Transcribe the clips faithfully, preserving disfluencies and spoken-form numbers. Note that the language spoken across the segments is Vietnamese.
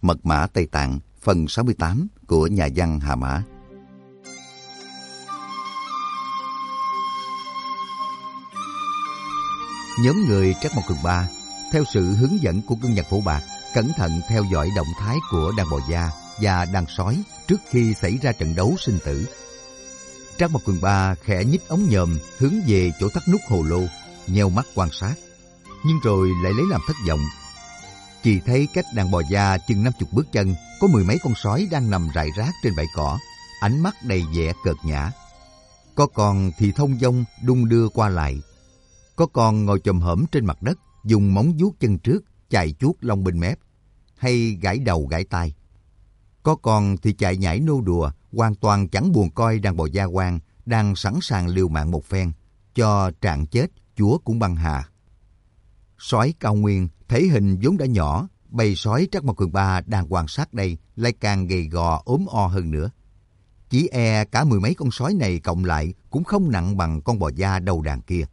Mật mã Tây Tạng phần sáu mươi tám của nhà văn Hà Mã. Nhóm người Trắc Mộc Cường Ba theo sự hướng dẫn của Cương Nhật Phổ Bạc cẩn thận theo dõi động thái của đàn bò gia và đàn sói trước khi xảy ra trận đấu sinh tử. Trắc Mộc Cường Ba khẽ nhích ống nhòm hướng về chỗ thắt nút hồ lô, nheo mắt quan sát, nhưng rồi lại lấy làm thất vọng. Chỉ thấy cách đàn bò gia chừng năm chục bước chân có mười mấy con sói đang nằm rải rác trên bãi cỏ, ánh mắt đầy vẻ cợt nhã. Có con thì thông dong đung đưa qua lại, có con ngồi chồm hổm trên mặt đất, dùng móng vuốt chân trước chài chuốt lông bên mép, hay gãi đầu gãi tai. Có con thì chạy nhảy nô đùa, hoàn toàn chẳng buồn coi đàn bò gia quan đang sẵn sàng liều mạng một phen, cho trạng chết chúa cũng băng hà. Sói cao nguyên thể hình vốn đã nhỏ, bầy sói Trắc Mộc Cường Ba đang quan sát đây lại càng gầy gò ốm o hơn nữa. Chỉ e cả mười mấy con sói này cộng lại cũng không nặng bằng con bò gia đầu đàn kia.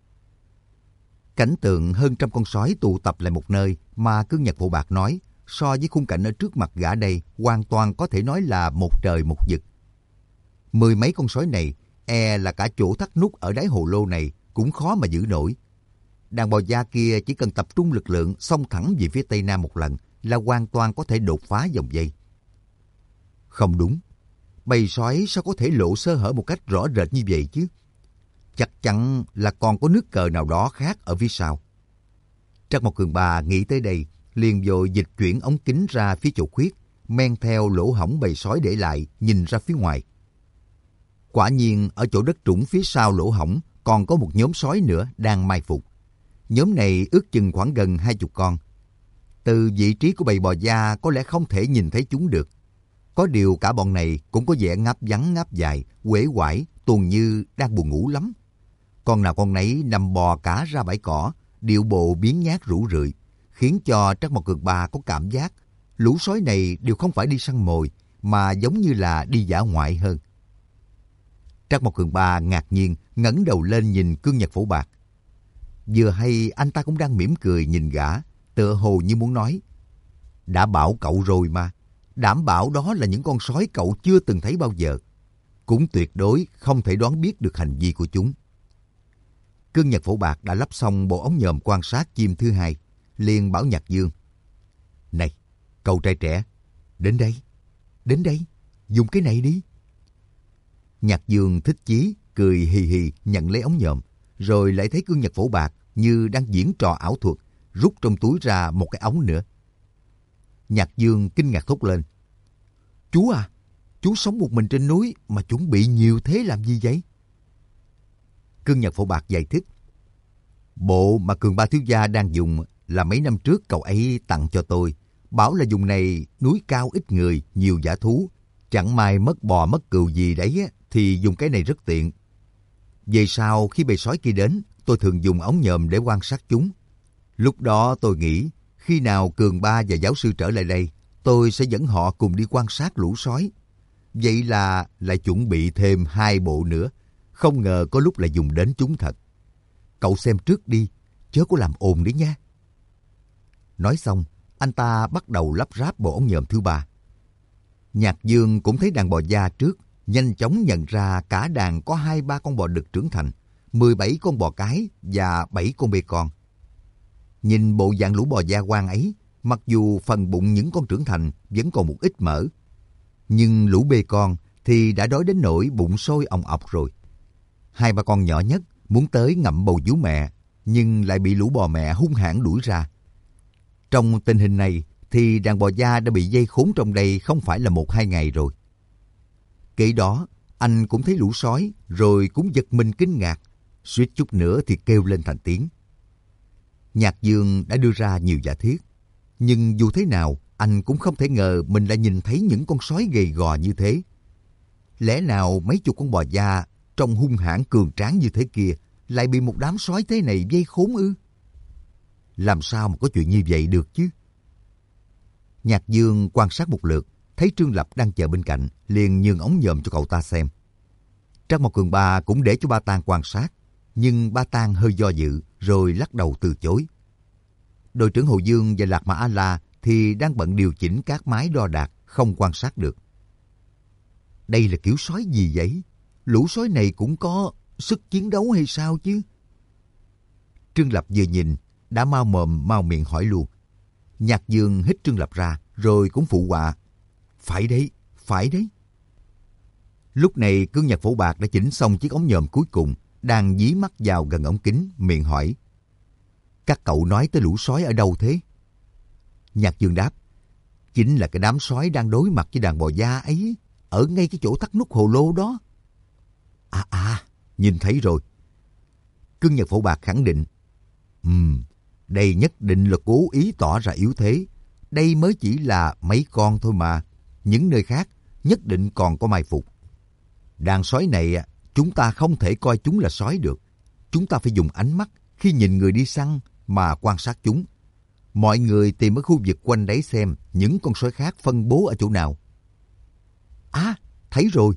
Cảnh tượng hơn trăm con sói tụ tập lại một nơi mà Cương Nhật Phổ Bạc nói, so với khung cảnh ở trước mặt gã đây hoàn toàn có thể nói là một trời một vực. Mười mấy con sói này e là cả chỗ thắt nút ở đáy hồ lô này cũng khó mà giữ nổi. Đàn bò gia kia chỉ cần tập trung lực lượng xông thẳng về phía tây nam một lần là hoàn toàn có thể đột phá vòng dây. Không đúng, bầy sói sao có thể lộ sơ hở một cách rõ rệt như vậy chứ? Chắc chắn là còn có nước cờ nào đó khác ở phía sau. Trắc Mộc Cường Ba nghĩ tới đây, liền vội dịch chuyển ống kính ra phía chỗ khuyết, men theo lỗ hổng bầy sói để lại, nhìn ra phía ngoài. Quả nhiên ở chỗ đất trũng phía sau lỗ hổng còn có một nhóm sói nữa đang mai phục. Nhóm này ước chừng khoảng gần hai chục con. Từ vị trí của bầy bò gia có lẽ không thể nhìn thấy chúng được. Có điều cả bọn này cũng có vẻ ngáp vắng ngáp dài, uể oải, tuồn như đang buồn ngủ lắm. Con nào con nấy nằm bò cả ra bãi cỏ, điệu bộ biếng nhác rũ rượi, khiến cho Trắc Mộc Cường Ba có cảm giác lũ sói này đều không phải đi săn mồi, mà giống như là đi dã ngoại hơn. Trắc Mộc Cường Ba ngạc nhiên ngẩng đầu lên nhìn Cương Nhật Phổ Bạc. Vừa hay anh ta cũng đang mỉm cười nhìn gã, tựa hồ như muốn nói: đã bảo cậu rồi mà, đảm bảo đó là những con sói cậu chưa từng thấy bao giờ, cũng tuyệt đối không thể đoán biết được hành vi của chúng. Cương Nhật Phổ Bạc đã lắp xong bộ ống nhòm quan sát chim thứ hai, liền bảo Nhạc Dương: này, cậu trai trẻ, đến đây, đến đây, dùng cái này đi. Nhạc Dương thích chí, cười hì hì nhận lấy ống nhòm, rồi lại thấy Cương Nhật Phổ Bạc như đang diễn trò ảo thuật, rút trong túi ra một cái ống nữa. Nhạc Dương kinh ngạc thốt lên: chú à, chú sống một mình trên núi mà chuẩn bị nhiều thế làm gì vậy? Cương Nhật Phổ Bạc giải thích: bộ mà Cường Ba thiếu gia đang dùng là mấy năm trước cậu ấy tặng cho tôi, bảo là dùng này núi cao ít người, nhiều dã thú, chẳng may mất bò mất cừu gì đấy thì dùng cái này rất tiện. Về sau khi bầy sói kia đến, tôi thường dùng ống nhòm để quan sát chúng. Lúc đó tôi nghĩ khi nào Cường Ba và giáo sư trở lại đây, tôi sẽ dẫn họ cùng đi quan sát lũ sói. Vậy là lại chuẩn bị thêm hai bộ nữa, không ngờ có lúc lại dùng đến chúng thật. Cậu xem trước đi, chớ có làm ồn đấy nha. Nói xong, anh ta bắt đầu lắp ráp bộ ống nhòm thứ ba. Nhạc Dương cũng thấy đàn bò gia trước, nhanh chóng nhận ra cả đàn có hai ba con bò đực trưởng thành, mười bảy con bò cái và bảy con bê con. Nhìn bộ dạng lũ bò gia quan ấy, mặc dù phần bụng những con trưởng thành vẫn còn một ít mỡ, nhưng lũ bê con thì đã đói đến nỗi bụng sôi òng ọc rồi. Hai ba con nhỏ nhất muốn tới ngậm bầu vú mẹ, nhưng lại bị lũ bò mẹ hung hãn đuổi ra. Trong tình hình này thì đàn bò gia đã bị dây khốn trong đây không phải là một hai ngày rồi. Kể đó, anh cũng thấy lũ sói, rồi cũng giật mình kinh ngạc, suýt chút nữa thì kêu lên thành tiếng. Nhạc Dương đã đưa ra nhiều giả thiết, nhưng dù thế nào, anh cũng không thể ngờ mình lại nhìn thấy những con sói gầy gò như thế. Lẽ nào mấy chục con bò gia trông hung hãn cường tráng như thế kia lại bị một đám sói thế này vây khốn ư? Làm sao mà có chuyện như vậy được chứ? Nhạc Dương quan sát một lượt, thấy Trương Lập đang chờ bên cạnh, liền nhường ống nhòm cho cậu ta xem. Trắc Mộc Cường Ba cũng để cho Ba Tang quan sát, nhưng Ba Tang hơi do dự, rồi lắc đầu từ chối. Đội trưởng Hồ Dương và Lạc Mã A-La thì đang bận điều chỉnh các máy đo đạc, không quan sát được. Đây là kiểu sói gì vậy? Lũ sói này cũng có sức chiến đấu hay sao chứ? Trương Lập vừa nhìn, đã mau mồm mau miệng hỏi luôn. Nhạc Dương hít Trương Lập ra, rồi cũng phụ họa. Phải đấy, phải đấy. Lúc này Cương Nhật Phổ Bạc đã chỉnh xong chiếc ống nhòm cuối cùng, đang dí mắt vào gần ống kính, miệng hỏi. Các cậu nói tới lũ sói ở đâu thế? Nhạc Dương đáp. Chính là cái đám sói đang đối mặt với đàn bò da ấy, ở ngay cái chỗ thắt nút hồ lô đó. À à, nhìn thấy rồi. Cương Nhật Phổ Bạc khẳng định. Ừm, đây nhất định là cố ý tỏ ra yếu thế. Đây mới chỉ là mấy con thôi mà. Những nơi khác nhất định còn có mai phục. Đàn sói này chúng ta không thể coi chúng là sói được. Chúng ta phải dùng ánh mắt khi nhìn người đi săn mà quan sát chúng. Mọi người tìm ở khu vực quanh đấy xem những con sói khác phân bố ở chỗ nào. À, thấy rồi.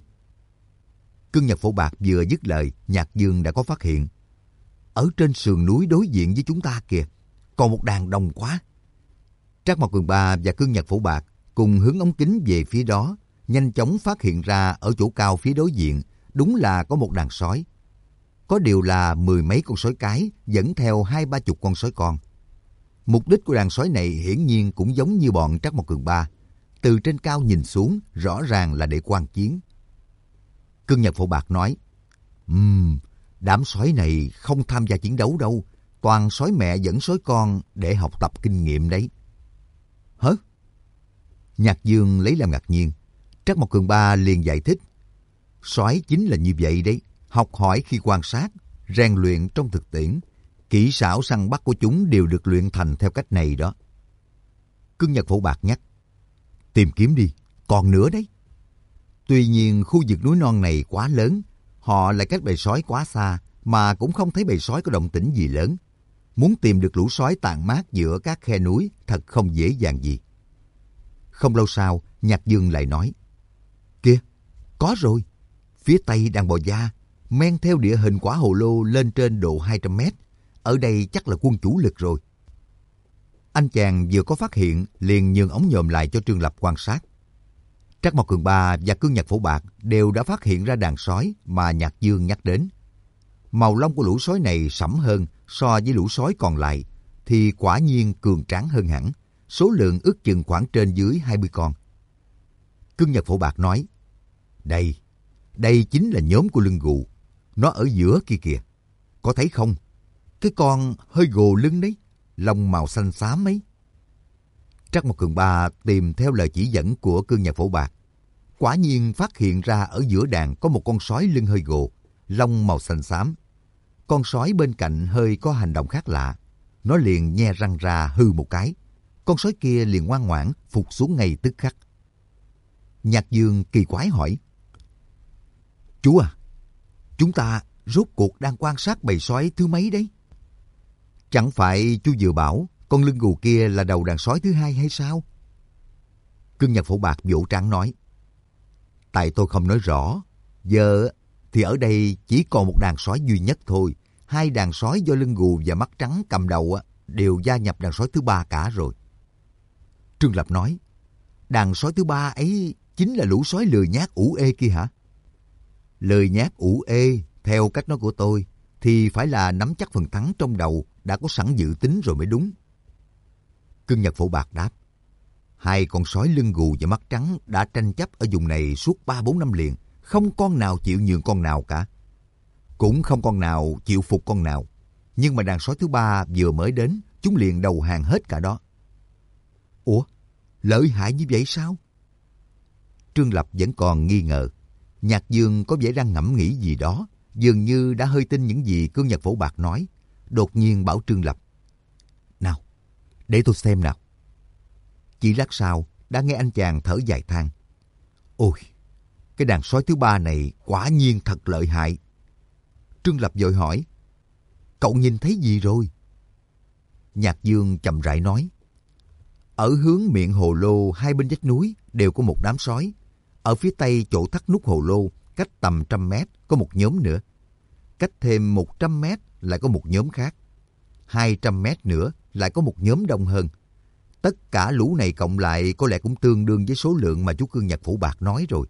Cương Nhật Phổ Bạc vừa dứt lời, Nhạc Dương đã có phát hiện. Ở trên sườn núi đối diện với chúng ta kìa, còn một đàn đông quá. Trác Mộc Cường Ba và Cương Nhật Phổ Bạc cùng hướng ống kính về phía đó, nhanh chóng phát hiện ra ở chỗ cao phía đối diện, đúng là có một đàn sói. Có điều là mười mấy con sói cái dẫn theo hai ba chục con sói con. Mục đích của đàn sói này hiển nhiên cũng giống như bọn Trác Mộc Cường Ba. Từ trên cao nhìn xuống, rõ ràng là để quan chiến. Cương Nhật Phổ Bạc nói, Ừm, đám sói này không tham gia chiến đấu đâu, toàn sói mẹ dẫn sói con để học tập kinh nghiệm đấy. Hả? Nhạc Dương lấy làm ngạc nhiên. Trác Mộc Cường Ba liền giải thích. Sói chính là như vậy đấy, học hỏi khi quan sát, rèn luyện trong thực tiễn. Kỹ xảo săn bắt của chúng đều được luyện thành theo cách này đó. Cương Nhật Phổ Bạc nhắc. Tìm kiếm đi, còn nữa đấy. Tuy nhiên khu vực núi non này quá lớn, họ lại cách bầy sói quá xa, mà cũng không thấy bầy sói có động tĩnh gì lớn. Muốn tìm được lũ sói tàn mát giữa các khe núi thật không dễ dàng gì. Không lâu sau, Nhạc Dương lại nói. Kìa, có rồi. Phía tây đàn bò da, men theo địa hình quả hồ lô lên trên độ hai trăm mét. Ở đây chắc là quân chủ lực rồi. Anh chàng vừa có phát hiện, liền nhường ống nhòm lại cho Trương Lập quan sát. Trác Mộc Cường Ba và Cương Nhật Phổ Bạc đều đã phát hiện ra đàn sói mà Nhạc Dương nhắc đến. Màu lông của lũ sói này sẫm hơn so với lũ sói còn lại, thì quả nhiên cường tráng hơn hẳn, số lượng ước chừng khoảng trên dưới hai mươi con. Cương Nhật Phổ Bạc nói, Đây, đây chính là nhóm của lưng gù, nó ở giữa kia kìa, có thấy không? Cái con hơi gồ lưng đấy, lông màu xanh xám ấy. Trác Mộc Cường Ba tìm theo lời chỉ dẫn của Cương Nhật Phổ Bạc. Quả nhiên phát hiện ra ở giữa đàn có một con sói lưng hơi gồ, lông màu xanh xám. Con sói bên cạnh hơi có hành động khác lạ. Nó liền nhe răng ra hư một cái. Con sói kia liền ngoan ngoãn phục xuống ngay tức khắc. Nhạc Dương kỳ quái hỏi. Chú à, chúng ta rốt cuộc đang quan sát bầy sói thứ mấy đấy? Chẳng phải chú vừa bảo con lưng gù kia là đầu đàn sói thứ hai hay sao? Cương Nhật Phổ Bạc vỗ trán nói. Tại tôi không nói rõ. Giờ thì ở đây chỉ còn một đàn sói duy nhất thôi. Hai đàn sói do lưng gù và mắt trắng cầm đầu đều gia nhập đàn sói thứ ba cả rồi. Trương Lập nói. Đàn sói thứ ba ấy chính là lũ sói lười nhác ủ ê kia hả? Lười nhác ủ ê, theo cách nói của tôi, thì phải là nắm chắc phần thắng trong đầu, đã có sẵn dự tính rồi mới đúng. Cương Nhật Phổ Bạc đáp. Hai con sói lưng gù và mắt trắng đã tranh chấp ở vùng này suốt ba bốn năm liền, không con nào chịu nhường con nào cả. Cũng không con nào chịu phục con nào. Nhưng mà đàn sói thứ ba vừa mới đến, chúng liền đầu hàng hết cả đó. Ủa, lợi hại như vậy sao? Trương Lập vẫn còn nghi ngờ. Nhạc Dương có vẻ đang ngẫm nghĩ gì đó, dường như đã hơi tin những gì Cương Nhật Phổ Bạc nói. Đột nhiên bảo Trương Lập. Nào, để tôi xem nào. Chỉ lát sau, đã nghe anh chàng thở dài than. Ôi, cái đàn sói thứ ba này quả nhiên thật lợi hại. Trương Lập vội hỏi. Cậu nhìn thấy gì rồi? Nhạc Dương chậm rãi nói. Ở hướng miệng hồ lô hai bên vách núi đều có một đám sói. Ở phía tây chỗ thắt nút hồ lô, cách tầm trăm mét có một nhóm nữa. Cách thêm một trăm mét lại có một nhóm khác. Hai trăm mét nữa lại có một nhóm đông hơn. Tất cả lũ này cộng lại có lẽ cũng tương đương với số lượng mà chú Cương Nhật Phổ Bạc nói rồi.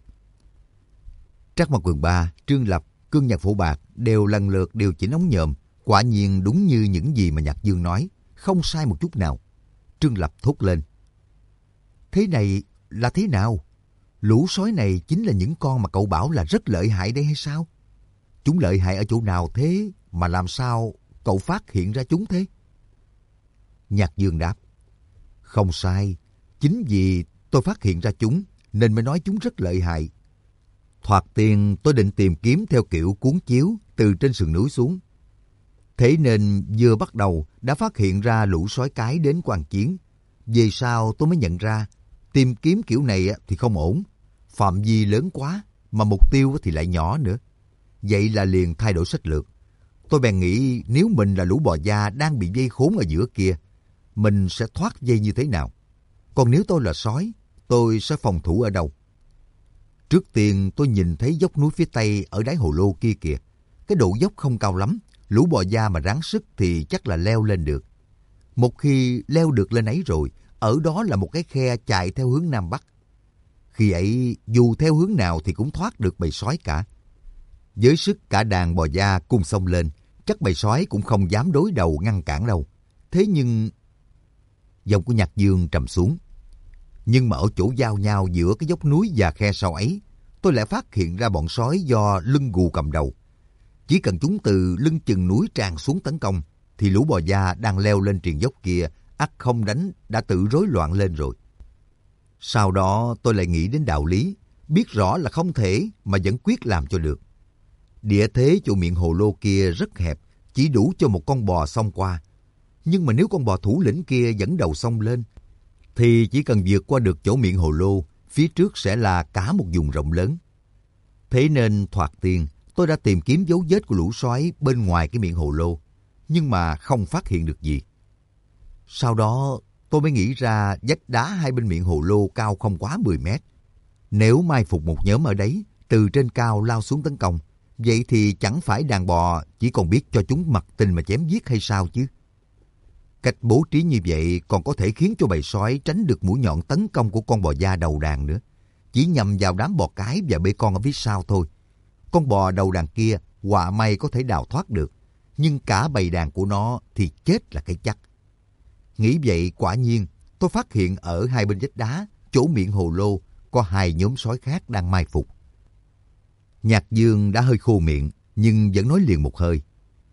Trắc Mộc Cường Ba, Trương Lập, Cương Nhật Phổ Bạc đều lần lượt điều chỉnh ống nhòm. Quả nhiên đúng như những gì mà Nhạc Dương nói, không sai một chút nào. Trương Lập thốt lên. Thế này là thế nào? Lũ sói này chính là những con mà cậu bảo là rất lợi hại đấy hay sao? Chúng lợi hại ở chỗ nào thế mà làm sao cậu phát hiện ra chúng thế? Nhạc Dương đáp. Không sai, chính vì tôi phát hiện ra chúng nên mới nói chúng rất lợi hại. Thoạt tiên tôi định tìm kiếm theo kiểu cuốn chiếu từ trên sườn núi xuống. Thế nên vừa bắt đầu đã phát hiện ra lũ sói cái đến quan chiến. Về sau tôi mới nhận ra tìm kiếm kiểu này thì không ổn. Phạm vi lớn quá mà mục tiêu thì lại nhỏ nữa. Vậy là liền thay đổi sách lược. Tôi bèn nghĩ nếu mình là lũ bò da đang bị dây khốn ở giữa kia, mình sẽ thoát dây như thế nào? Còn nếu tôi là sói, tôi sẽ phòng thủ ở đâu? Trước tiên tôi nhìn thấy dốc núi phía tây ở đáy hồ lô kia kìa. Cái độ dốc không cao lắm, lũ bò da mà ráng sức thì chắc là leo lên được. Một khi leo được lên ấy rồi, ở đó là một cái khe chạy theo hướng Nam Bắc. Khi ấy, dù theo hướng nào thì cũng thoát được bầy sói cả. Với sức cả đàn bò da cùng xông lên, chắc bầy sói cũng không dám đối đầu ngăn cản đâu. Thế nhưng... Giọng của Nhạc Dương trầm xuống. Nhưng mà ở chỗ giao nhau giữa cái dốc núi và khe sâu ấy, tôi lại phát hiện ra bọn sói do lưng gù cầm đầu. Chỉ cần chúng từ lưng chừng núi tràn xuống tấn công, thì lũ bò da đang leo lên triền dốc kia, ắt không đánh đã tự rối loạn lên rồi. Sau đó tôi lại nghĩ đến đạo lý, biết rõ là không thể mà vẫn quyết làm cho được. Địa thế chỗ miệng hồ lô kia rất hẹp, chỉ đủ cho một con bò xông qua. Nhưng mà nếu con bò thủ lĩnh kia dẫn đầu xông lên, thì chỉ cần vượt qua được chỗ miệng hồ lô, phía trước sẽ là cả một vùng rộng lớn. Thế nên thoạt tiên, tôi đã tìm kiếm dấu vết của lũ sói bên ngoài cái miệng hồ lô, nhưng mà không phát hiện được gì. Sau đó, tôi mới nghĩ ra vách đá hai bên miệng hồ lô cao không quá mười mét. Nếu mai phục một nhóm ở đấy, từ trên cao lao xuống tấn công, vậy thì chẳng phải đàn bò chỉ còn biết cho chúng mặc tình mà chém giết hay sao chứ? Cách bố trí như vậy còn có thể khiến cho bầy sói tránh được mũi nhọn tấn công của con bò da đầu đàn nữa. Chỉ nhằm vào đám bò cái và bê con ở phía sau thôi. Con bò đầu đàn kia họa may có thể đào thoát được, nhưng cả bầy đàn của nó thì chết là cái chắc. Nghĩ vậy quả nhiên tôi phát hiện ở hai bên vách đá, chỗ miệng hồ lô, có hai nhóm sói khác đang mai phục. Nhạc Dương đã hơi khô miệng, nhưng vẫn nói liền một hơi.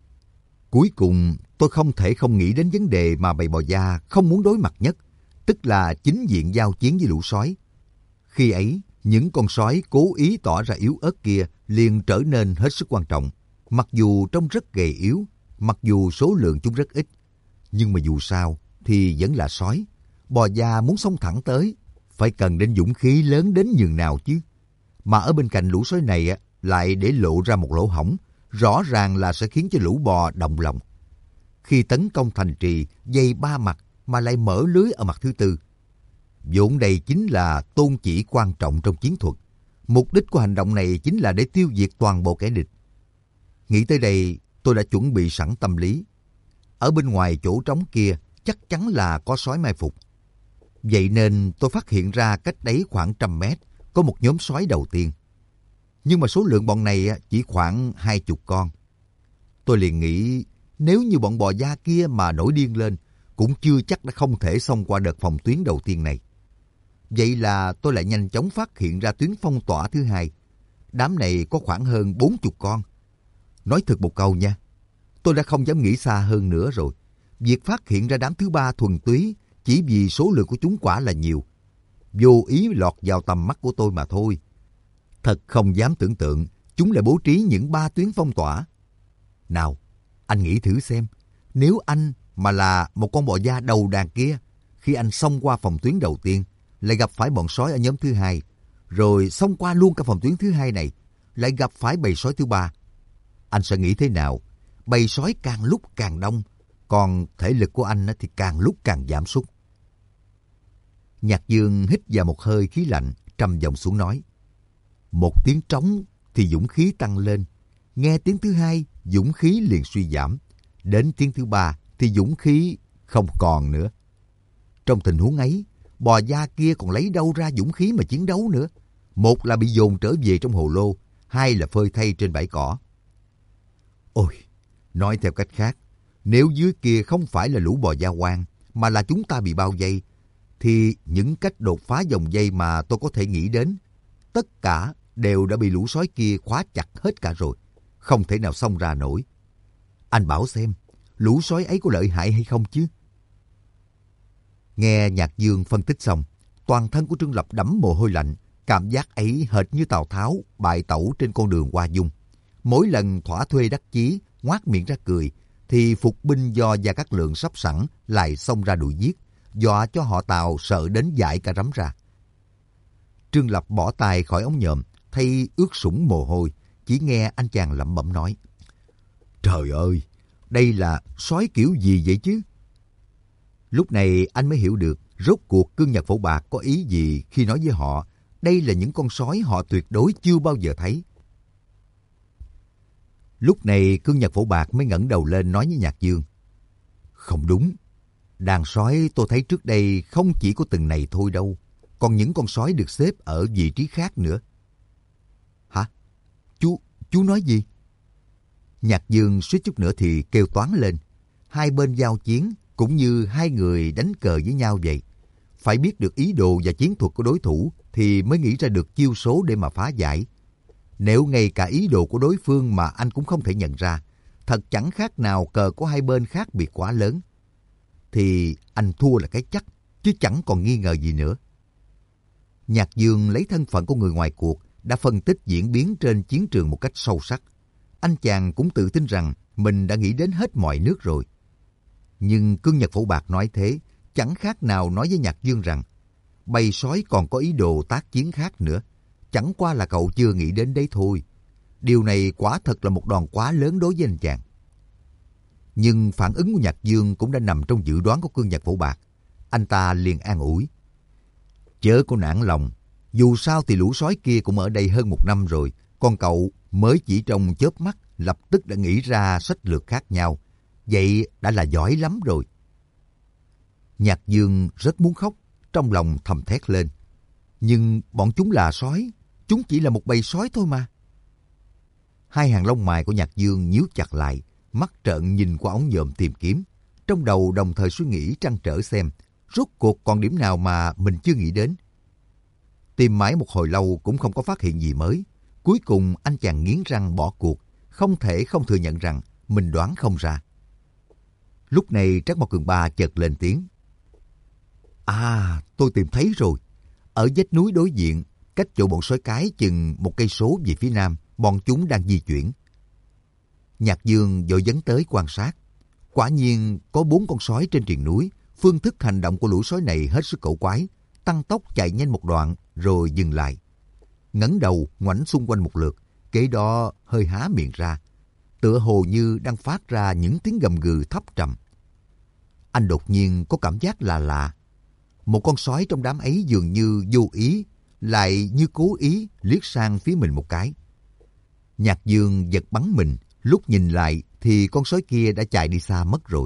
Cuối cùng tôi không thể không nghĩ đến vấn đề mà bầy bò da không muốn đối mặt nhất, tức là chính diện giao chiến với lũ sói. Khi ấy, những con sói cố ý tỏ ra yếu ớt kia liền trở nên hết sức quan trọng. Mặc dù trông rất gầy yếu, mặc dù số lượng chúng rất ít, nhưng mà dù sao thì vẫn là sói. Bò da muốn xông thẳng tới, phải cần đến dũng khí lớn đến nhường nào chứ. Mà ở bên cạnh lũ sói này lại để lộ ra một lỗ hổng, rõ ràng là sẽ khiến cho lũ bò động lòng. Khi tấn công thành trì, dây ba mặt mà lại mở lưới ở mặt thứ tư. Vốn đây chính là tôn chỉ quan trọng trong chiến thuật. Mục đích của hành động này chính là để tiêu diệt toàn bộ kẻ địch. Nghĩ tới đây, tôi đã chuẩn bị sẵn tâm lý. Ở bên ngoài chỗ trống kia chắc chắn là có sói mai phục. Vậy nên tôi phát hiện ra cách đấy khoảng trăm mét có một nhóm sói đầu tiên. Nhưng mà số lượng bọn này chỉ khoảng hai chục con. Tôi liền nghĩ nếu như bọn bò da kia mà nổi điên lên, cũng chưa chắc đã không thể xông qua đợt phòng tuyến đầu tiên này. Vậy là tôi lại nhanh chóng phát hiện ra tuyến phong tỏa thứ hai. Đám này có khoảng hơn bốn chục con. Nói thật một câu nha, tôi đã không dám nghĩ xa hơn nữa rồi. Việc phát hiện ra đám thứ ba thuần túy chỉ vì số lượng của chúng quả là nhiều. Vô ý lọt vào tầm mắt của tôi mà thôi. Thật không dám tưởng tượng chúng lại bố trí những ba tuyến phong tỏa. Nào, anh nghĩ thử xem, nếu anh mà là một con bò da đầu đàn kia, khi anh xông qua phòng tuyến đầu tiên, lại gặp phải bọn sói ở nhóm thứ hai, rồi xông qua luôn cả phòng tuyến thứ hai này, lại gặp phải bầy sói thứ ba. Anh sẽ nghĩ thế nào? Bầy sói càng lúc càng đông, còn thể lực của anh thì càng lúc càng giảm sút. Nhạc Dương hít vào một hơi khí lạnh, trầm giọng xuống nói. Một tiếng trống thì dũng khí tăng lên, nghe tiếng thứ hai, dũng khí liền suy giảm, đến tiếng thứ ba thì dũng khí không còn nữa. Trong tình huống ấy, bò da kia còn lấy đâu ra dũng khí mà chiến đấu nữa. Một là bị dồn trở về trong hồ lô, hai là phơi thây trên bãi cỏ. Ôi, nói theo cách khác, nếu dưới kia không phải là lũ bò da quang, mà là chúng ta bị bao vây, thì những cách đột phá dòng dây mà tôi có thể nghĩ đến, tất cả đều đã bị lũ sói kia khóa chặt hết cả rồi, không thể nào xông ra nổi. Anh bảo xem, lũ sói ấy có lợi hại hay không chứ? Nghe Nhạc Dương phân tích xong, toàn thân của Trương Lập đẫm mồ hôi lạnh, cảm giác ấy hệt như Tào Tháo bại tẩu trên con đường Hoa Dung. Mỗi lần thỏa thuê đắc chí, ngoác miệng ra cười, thì phục binh do Gia Cát Lượng sắp sẵn lại xông ra đuổi giết, dọa cho họ Tào sợ đến dại cả rắm ra. Trương Lập bỏ tay khỏi ống nhòm, thay ướt sũng mồ hôi, chỉ nghe anh chàng lẩm bẩm nói: Trời ơi, đây là sói kiểu gì vậy chứ? Lúc này anh mới hiểu được rốt cuộc Cương Nhật Phổ Bạc có ý gì khi nói với họ đây là những con sói họ tuyệt đối chưa bao giờ thấy. Lúc này Cương Nhật Phổ Bạc mới ngẩng đầu lên nói với Nhạc Dương: Không đúng, đàn sói tôi thấy trước đây không chỉ có từng này thôi đâu, còn những con sói được xếp ở vị trí khác nữa. Hả? Chú, chú nói gì? Nhạc Dương suýt chút nữa thì kêu toáng lên. Hai bên giao chiến cũng như hai người đánh cờ với nhau vậy. Phải biết được ý đồ và chiến thuật của đối thủ thì mới nghĩ ra được chiêu số để mà phá giải. Nếu ngay cả ý đồ của đối phương mà anh cũng không thể nhận ra, thật chẳng khác nào cờ của hai bên khác biệt quá lớn, thì anh thua là cái chắc, chứ chẳng còn nghi ngờ gì nữa. Nhạc Dương lấy thân phận của người ngoài cuộc, đã phân tích diễn biến trên chiến trường một cách sâu sắc. Anh chàng cũng tự tin rằng mình đã nghĩ đến hết mọi nước rồi. Nhưng Cương Nhật Phổ Bạc nói thế, chẳng khác nào nói với Nhạc Dương rằng bầy sói còn có ý đồ tác chiến khác nữa. Chẳng qua là cậu chưa nghĩ đến đấy thôi. Điều này quả thật là một đòn quá lớn đối với anh chàng. Nhưng phản ứng của Nhạc Dương cũng đã nằm trong dự đoán của Cương Nhật Phổ Bạc. Anh ta liền an ủi: Chớ có nản lòng, dù sao thì lũ sói kia cũng ở đây hơn một năm rồi, còn cậu mới chỉ trong chớp mắt lập tức đã nghĩ ra sách lược khác nhau. Vậy đã là giỏi lắm rồi. Nhạc Dương rất muốn khóc, trong lòng thầm thét lên: Nhưng bọn chúng là sói, chúng chỉ là một bầy sói thôi mà. Hai hàng lông mày của Nhạc Dương nhíu chặt lại, mắt trợn nhìn qua ống nhòm tìm kiếm, trong đầu đồng thời suy nghĩ trăn trở xem rốt cuộc còn điểm nào mà mình chưa nghĩ đến. Tìm mãi một hồi lâu cũng không có phát hiện gì mới. Cuối cùng anh chàng nghiến răng bỏ cuộc, không thể không thừa nhận rằng mình đoán không ra. Lúc này Trác Mộc Cường Ba chợt lên tiếng: À, tôi tìm thấy rồi. Ở vách núi đối diện, cách chỗ bọn sói cái chừng một cây số về phía nam, bọn chúng đang di chuyển. Nhạc Dương vội dấn tới quan sát. Quả nhiên có bốn con sói trên triền núi. Phương thức hành động của lũ sói này hết sức cổ quái, tăng tốc chạy nhanh một đoạn rồi dừng lại, ngẩng đầu ngoảnh xung quanh một lượt, kế đó hơi há miệng ra, tựa hồ như đang phát ra những tiếng gầm gừ thấp trầm. Anh đột nhiên có cảm giác là lạ. Một con sói trong đám ấy dường như vô ý, lại như cố ý liếc sang phía mình một cái. Nhạc Dương giật bắn mình, lúc nhìn lại thì con sói kia đã chạy đi xa mất rồi.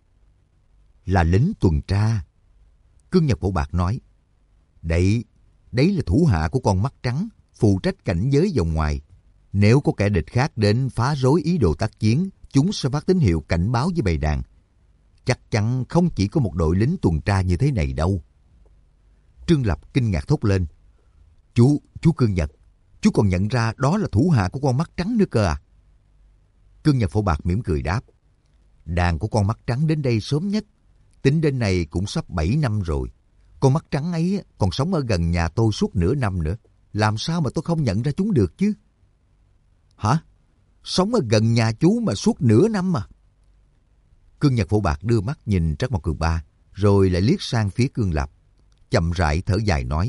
Là lính tuần tra. Cương Nhật Phổ Bạc nói: Đấy, đấy là thủ hạ của con mắt trắng, phụ trách cảnh giới vòng ngoài. Nếu có kẻ địch khác đến phá rối ý đồ tác chiến, chúng sẽ phát tín hiệu cảnh báo với bầy đàn. Chắc chắn không chỉ có một đội lính tuần tra như thế này đâu. Trương Lập kinh ngạc thốt lên: Chú, chú Cương Nhật, chú còn nhận ra đó là thủ hạ của con mắt trắng nữa cơ à? Cương Nhật Phổ Bạc mỉm cười đáp: Đàn của con mắt trắng đến đây sớm nhất, tính đến này cũng sắp bảy năm rồi. Con mắt trắng ấy còn sống ở gần nhà tôi suốt nửa năm nữa. Làm sao mà tôi không nhận ra chúng được chứ? Hả? Sống ở gần nhà chú mà suốt nửa năm mà? Cương Nhật Phổ Bạc đưa mắt nhìn Trác Mộc Cường Ba, rồi lại liếc sang phía Cương Lạp, chậm rãi thở dài nói: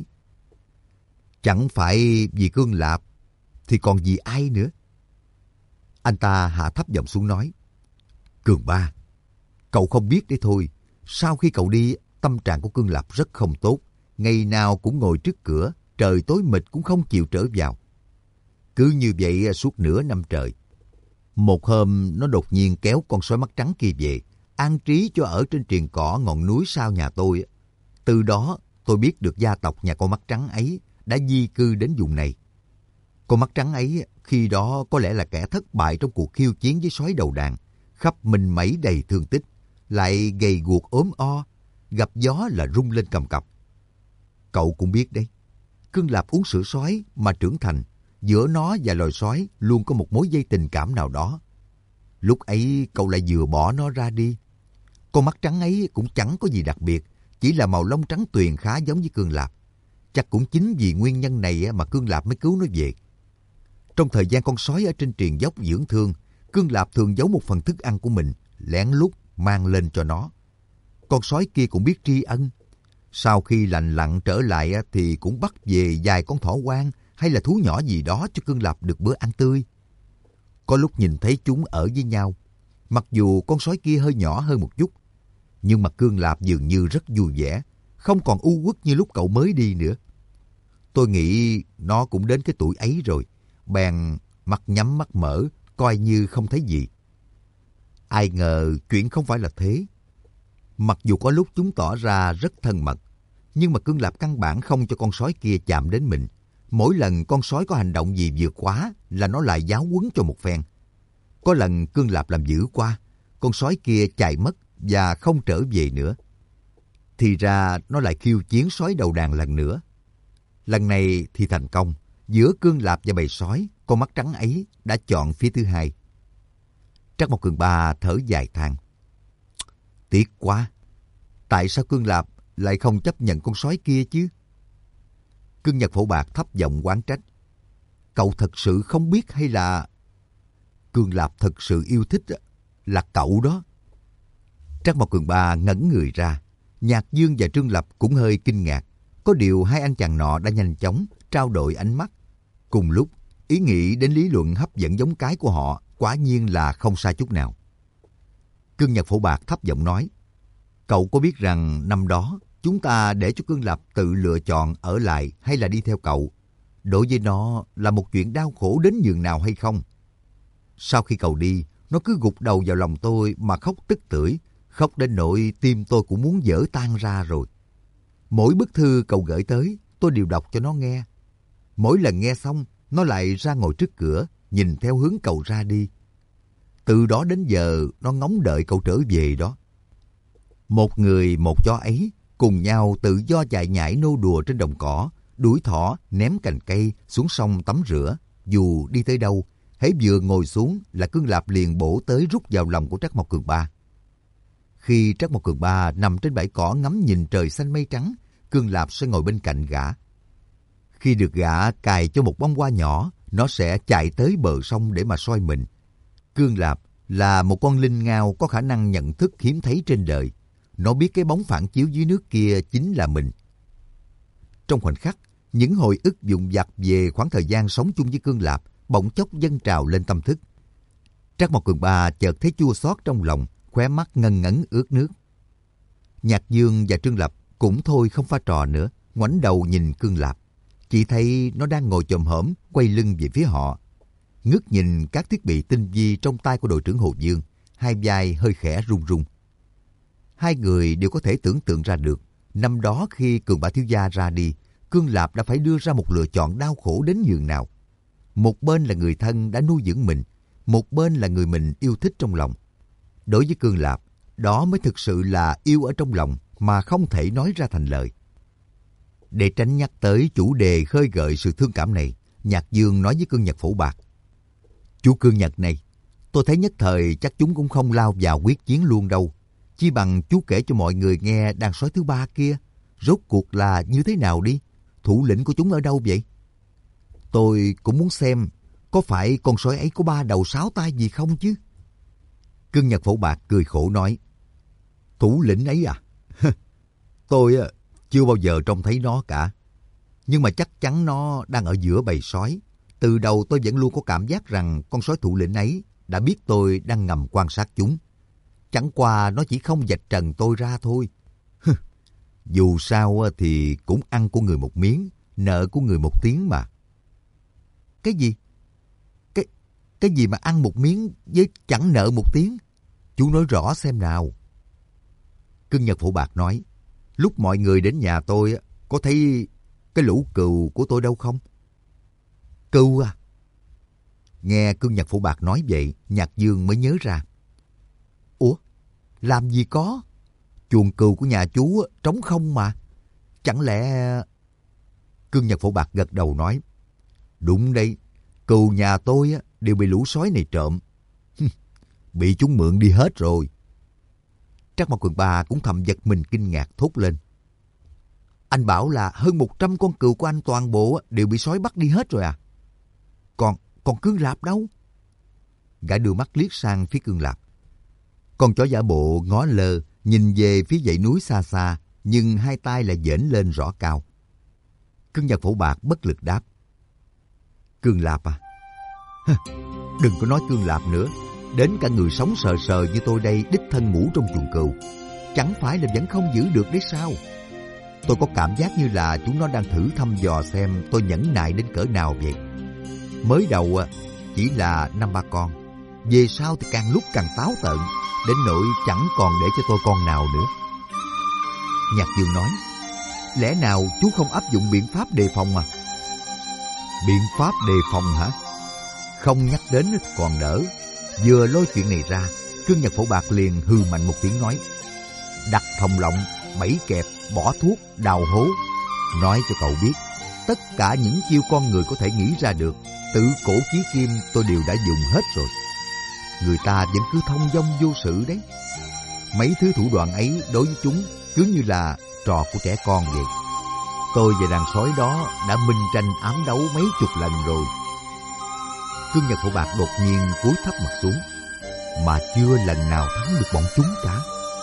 Chẳng phải vì Cương Lạp thì còn vì ai nữa? Anh ta hạ thấp giọng xuống nói: Cường Ba, cậu không biết đấy thôi. Sau khi cậu đi, tâm trạng của Cương Lạp rất không tốt. Ngày nào cũng ngồi trước cửa, trời tối mịt cũng không chịu trở vào. Cứ như vậy suốt nửa năm trời. Một hôm nó đột nhiên kéo con sói mắt trắng kia về, an trí cho ở trên triền cỏ ngọn núi sau nhà tôi. Từ đó tôi biết được gia tộc nhà con mắt trắng ấy đã di cư đến vùng này. Con mắt trắng ấy khi đó có lẽ là kẻ thất bại trong cuộc khiêu chiến với sói đầu đàn, khắp mình mẩy đầy thương tích, lại gầy guộc ốm o, gặp gió là rung lên cầm cập. Cậu cũng biết đấy, Cương Lạp uống sữa sói mà trưởng thành, giữa nó và loài sói luôn có một mối dây tình cảm nào đó. Lúc ấy cậu lại vừa bỏ nó ra đi. Con mắt trắng ấy cũng chẳng có gì đặc biệt, chỉ là màu lông trắng tuyền khá giống với Cương Lạp. Chắc cũng chính vì nguyên nhân này mà Cương Lạp mới cứu nó về. Trong thời gian con sói ở trên triền dốc dưỡng thương, Cương Lạp thường giấu một phần thức ăn của mình, lén lút mang lên cho nó. Con sói kia cũng biết tri ân. Sau khi lành lặn trở lại thì cũng bắt về vài con thỏ hoang hay là thú nhỏ gì đó cho Cương Lạp được bữa ăn tươi. Có lúc nhìn thấy chúng ở với nhau, mặc dù con sói kia hơi nhỏ hơn một chút, nhưng mà Cương Lạp dường như rất vui vẻ, không còn u uất như lúc cậu mới đi nữa. Tôi nghĩ nó cũng đến cái tuổi ấy rồi, bèn mắt nhắm mắt mở, coi như không thấy gì. Ai ngờ chuyện không phải là thế. Mặc dù có lúc chúng tỏ ra rất thân mật, nhưng mà Cương Lạp căn bản không cho con sói kia chạm đến mình. Mỗi lần con sói có hành động gì vượt quá là nó lại giáo huấn cho một phen. Có lần Cương Lạp làm dữ quá, con sói kia chạy mất và không trở về nữa. Thì ra nó lại khiêu chiến sói đầu đàn lần nữa. Lần này thì thành công. Giữa Cương Lạp và bầy sói, con mắt trắng ấy đã chọn phía thứ hai. Trắc Mộc Cường Ba thở dài than. Tiếc quá. Tại sao Cương Lạp lại không chấp nhận con sói kia chứ? Cương Nhật Phổ Bạc thấp giọng oán trách. Cậu thật sự không biết hay là... Cương Lạp thật sự yêu thích là cậu đó. Trắc Mộc Cường Ba ngẩn người ra. Nhạc Dương và Trương Lập cũng hơi kinh ngạc. Có điều hai anh chàng nọ đã nhanh chóng trao đổi ánh mắt. Cùng lúc, ý nghĩ đến lý luận hấp dẫn giống cái của họ quả nhiên là không sai chút nào. Cương Nhật Phổ Bạc thấp giọng nói. Cậu có biết rằng năm đó chúng ta để cho Cương Lạp tự lựa chọn ở lại hay là đi theo cậu? Đối với nó là một chuyện đau khổ đến nhường nào hay không? Sau khi cậu đi, nó cứ gục đầu vào lòng tôi mà khóc tức tưởi, khóc đến nỗi tim tôi cũng muốn vỡ tan ra rồi. Mỗi bức thư cậu gửi tới, tôi đều đọc cho nó nghe. Mỗi lần nghe xong, nó lại ra ngồi trước cửa, nhìn theo hướng cậu ra đi. Từ đó đến giờ, nó ngóng đợi cậu trở về đó. Một người một chó ấy cùng nhau tự do chạy nhảy nô đùa trên đồng cỏ, đuổi thỏ, ném cành cây xuống sông tắm rửa. Dù đi tới đâu, hễ vừa ngồi xuống là Cương Lạp liền bổ tới rút vào lòng của Trắc Mộc Cường Ba. Khi Trắc Mộc Cường Ba nằm trên bãi cỏ ngắm nhìn trời xanh mây trắng, Cương Lạp sẽ ngồi bên cạnh gã. Khi được gã cài cho một bông hoa nhỏ, nó sẽ chạy tới bờ sông để mà soi mình. Cương Lạp là một con linh ngao có khả năng nhận thức hiếm thấy trên đời. Nó biết cái bóng phản chiếu dưới nước kia chính là mình. Trong khoảnh khắc, những hồi ức dồn dập về khoảng thời gian sống chung với Cương Lạp bỗng chốc dâng trào lên tâm thức. Trắc Mộc Cường Ba chợt thấy chua xót trong lòng, khóe mắt ngân ngấn ướt nước. Nhạc Dương và Trương Lập cũng thôi không pha trò nữa, ngoảnh đầu nhìn Cương Lạp. Chỉ thấy nó đang ngồi chồm hổm, quay lưng về phía họ. Ngước nhìn các thiết bị tinh vi trong tay của đội trưởng Hồ Dương, hai vai hơi khẽ run run. Hai người đều có thể tưởng tượng ra được, năm đó khi Cường Ba thiếu gia ra đi, Cương Lạp đã phải đưa ra một lựa chọn đau khổ đến nhường nào. Một bên là người thân đã nuôi dưỡng mình, một bên là người mình yêu thích trong lòng. Đối với Cương Lạp, đó mới thực sự là yêu ở trong lòng mà không thể nói ra thành lời. Để tránh nhắc tới chủ đề khơi gợi sự thương cảm này, Nhạc Dương nói với Cương Nhật Phổ Bạc. Chú Cương Nhật này, tôi thấy nhất thời chắc chúng cũng không lao vào quyết chiến luôn đâu. Chi bằng chú kể cho mọi người nghe đàn sói thứ ba kia, rốt cuộc là như thế nào đi, thủ lĩnh của chúng ở đâu vậy? Tôi cũng muốn xem, có phải con sói ấy có ba đầu sáu tay gì không chứ? Cương Nhật Phổ Bạc cười khổ nói. Thủ lĩnh ấy à? Tôi chưa bao giờ trông thấy nó cả. Nhưng mà chắc chắn nó đang ở giữa bầy sói. Từ đầu tôi vẫn luôn có cảm giác rằng con sói thủ lĩnh ấy đã biết tôi đang ngầm quan sát chúng. Chẳng qua nó chỉ không vạch trần tôi ra thôi. Dù sao thì cũng ăn của người một miếng, nợ của người một tiếng mà. Cái gì? Cái, cái gì mà ăn một miếng với chẳng nợ một tiếng? Chú nói rõ xem nào. Cương Nhật Phổ Bạc nói. lúc mọi người đến nhà tôi có thấy cái lũ cừu của tôi đâu không? Cừu à? Nghe Cương Nhật Phổ Bạc nói vậy, Nhạc Dương mới nhớ ra. Ủa, làm gì có? Chuồng cừu của nhà chú trống không mà. Chẳng lẽ... Cương Nhật Phổ Bạc gật đầu nói. Đúng đấy, cừu nhà tôi đều bị lũ sói này trộm. Bị chúng mượn đi hết rồi. Trác Mộc Cường Ba cũng thầm giật mình kinh ngạc thốt lên. Anh bảo là hơn một trăm con cừu của anh toàn bộ đều bị sói bắt đi hết rồi à? Còn, còn Cương Lạp đâu? Gã đưa mắt liếc sang phía Cương Lạp. Con chó giả bộ ngó lơ, nhìn về phía dãy núi xa xa, nhưng hai tay lại dễn lên rõ cao. Cương Nhật Phổ Bạc bất lực đáp. Cương Lạp à? Hơ, đừng có nói Cương Lạp nữa. Đến cả người sống sờ sờ như tôi đây đích thân ngủ trong chuồng cừu, chẳng phải là vẫn không giữ được đấy sao? Tôi có cảm giác như là chúng nó đang thử thăm dò xem tôi nhẫn nại đến cỡ nào vậy. Mới đầu chỉ là năm ba con, về sau thì càng lúc càng táo tợn, đến nỗi chẳng còn để cho tôi con nào nữa. Nhạc Dương nói, lẽ nào chú không áp dụng biện pháp đề phòng à? Biện pháp đề phòng hả? Không nhắc đến thì còn đỡ. Vừa lôi chuyện này ra, Cương Nhật Phổ Bạc liền hư mạnh một tiếng nói. Đặt thòng lọng, bẫy kẹp, bỏ thuốc, đào hố. Nói cho cậu biết, tất cả những chiêu con người có thể nghĩ ra được, tự cổ chí kim tôi đều đã dùng hết rồi. Người ta vẫn cứ thông dong vô sự đấy. Mấy thứ thủ đoạn ấy đối với chúng cứ như là trò của trẻ con vậy. Tôi và đàn sói đó đã minh tranh ám đấu mấy chục lần rồi. Cương Nhật Phổ Bạc đột nhiên cúi thấp mặt xuống, mà chưa lần nào thắng được bọn chúng cả.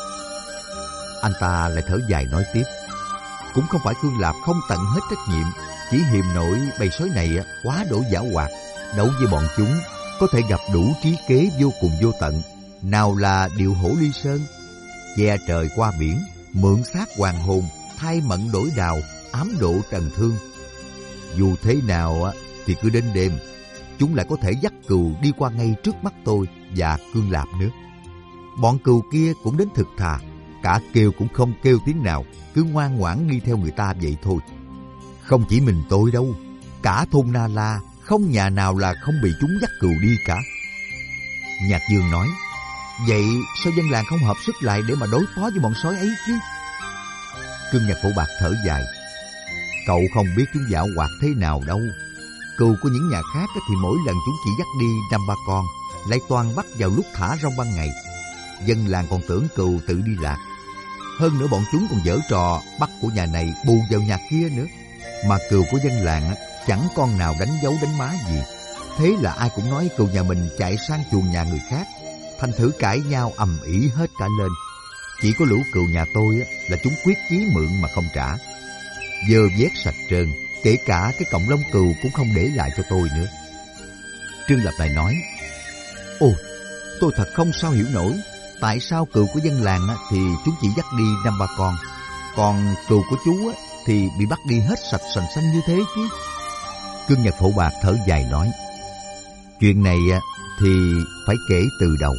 Anh ta lại thở dài nói tiếp. Cũng không phải Cương Lạp không tận hết trách nhiệm, chỉ hiềm nổi bầy sói này quá đỗi giảo hoạt. Đấu với bọn chúng có thể gặp đủ trí kế vô cùng vô tận. Nào là điệu hổ ly sơn, che trời qua biển, mượn xác hoàng hồn, thay mận đổi đào, ám độ trần thương. Dù thế nào thì cứ đến đêm, chúng lại có thể dắt cừu đi qua ngay trước mắt tôi và Cương Lạp nữa. Bọn cừu kia cũng đến thực thà, cả kêu cũng không kêu tiếng nào, cứ ngoan ngoãn đi theo người ta vậy thôi. Không chỉ mình tôi đâu, cả thôn Na La không nhà nào là không bị chúng dắt cừu đi cả. Nhạc Dương nói, vậy sao dân làng không hợp sức lại để mà đối phó với bọn sói ấy chứ? Cương Nhật Phổ Bạc thở dài. Cậu không biết chúng dạo hoạt thế nào đâu. Cừu của những nhà khác thì mỗi lần chúng chỉ dắt đi năm ba con, lại toàn bắt vào lúc thả rong ban ngày. Dân làng còn tưởng cừu tự đi lạc. Hơn nữa bọn chúng còn giở trò bắt của nhà này bù vào nhà kia nữa. Mà cừu của dân làng chẳng con nào đánh dấu đánh má gì. Thế là ai cũng nói cừu nhà mình chạy sang chuồng nhà người khác, thành thử cãi nhau ầm ĩ hết cả lên. Chỉ có lũ cừu nhà tôi là chúng quyết chí mượn mà không trả. Dơ vét sạch trơn, kể cả cái cọng lông cừu cũng không để lại cho tôi nữa. Trương Lập lại nói, ôi, tôi thật không sao hiểu nổi, tại sao cừu của dân làng thì chúng chỉ dắt đi năm ba con, còn cừu của chú thì bị bắt đi hết sạch sành xanh như thế chứ. Cương Nhật Phổ Bạc thở dài nói, chuyện này thì phải kể từ đầu.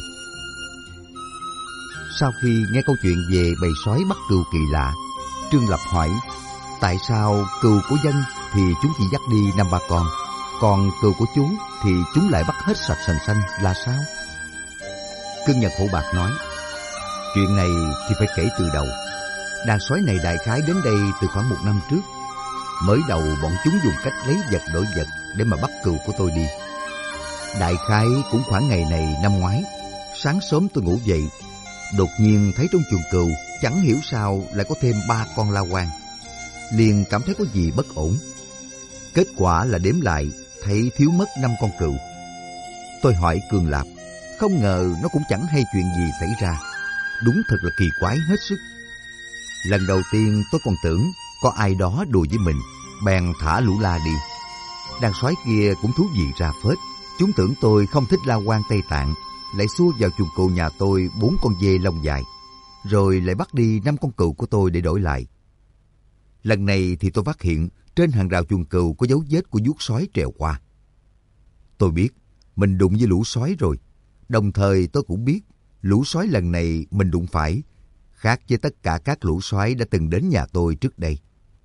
Sau khi nghe câu chuyện về bầy sói bắt cừu kỳ lạ, Trương Lập hỏi, tại sao cừu của dân thì chúng chỉ dắt đi năm ba con, còn cừu của chú thì chúng lại bắt hết sạch sành xanh là sao? Cương Nhật Phổ Bạc nói, chuyện này thì phải kể từ đầu. Đàn sói này đại khái đến đây từ khoảng một năm trước. Mới đầu bọn chúng dùng cách lấy vật đổi vật để mà bắt cừu của tôi đi. Đại khái cũng khoảng ngày này năm ngoái, sáng sớm tôi ngủ dậy, đột nhiên thấy trong chuồng cừu chẳng hiểu sao lại có thêm ba con la quan. Liền cảm thấy có gì bất ổn. Kết quả là đếm lại thấy thiếu mất năm con cừu. Tôi hỏi Cương Lạp, không ngờ nó cũng chẳng hay chuyện gì xảy ra. Đúng thật là kỳ quái hết sức. Lần đầu tiên tôi còn tưởng có ai đó đùa với mình, bèn thả lũ la đi. Đàn sói kia cũng thú vị ra phết. Chúng tưởng tôi không thích la quan Tây Tạng, lại xua vào chuồng cừu nhà tôi bốn con dê lông dài, rồi lại bắt đi năm con cừu của tôi để đổi lại. Lần này thì tôi phát hiện trên hàng rào chuồng cừu có dấu vết của vuốt sói trèo qua. Tôi biết mình đụng với lũ sói rồi. Đồng thời tôi cũng biết lũ sói lần này mình đụng phải khác với tất cả các lũ soái đã từng đến nhà tôi trước đây.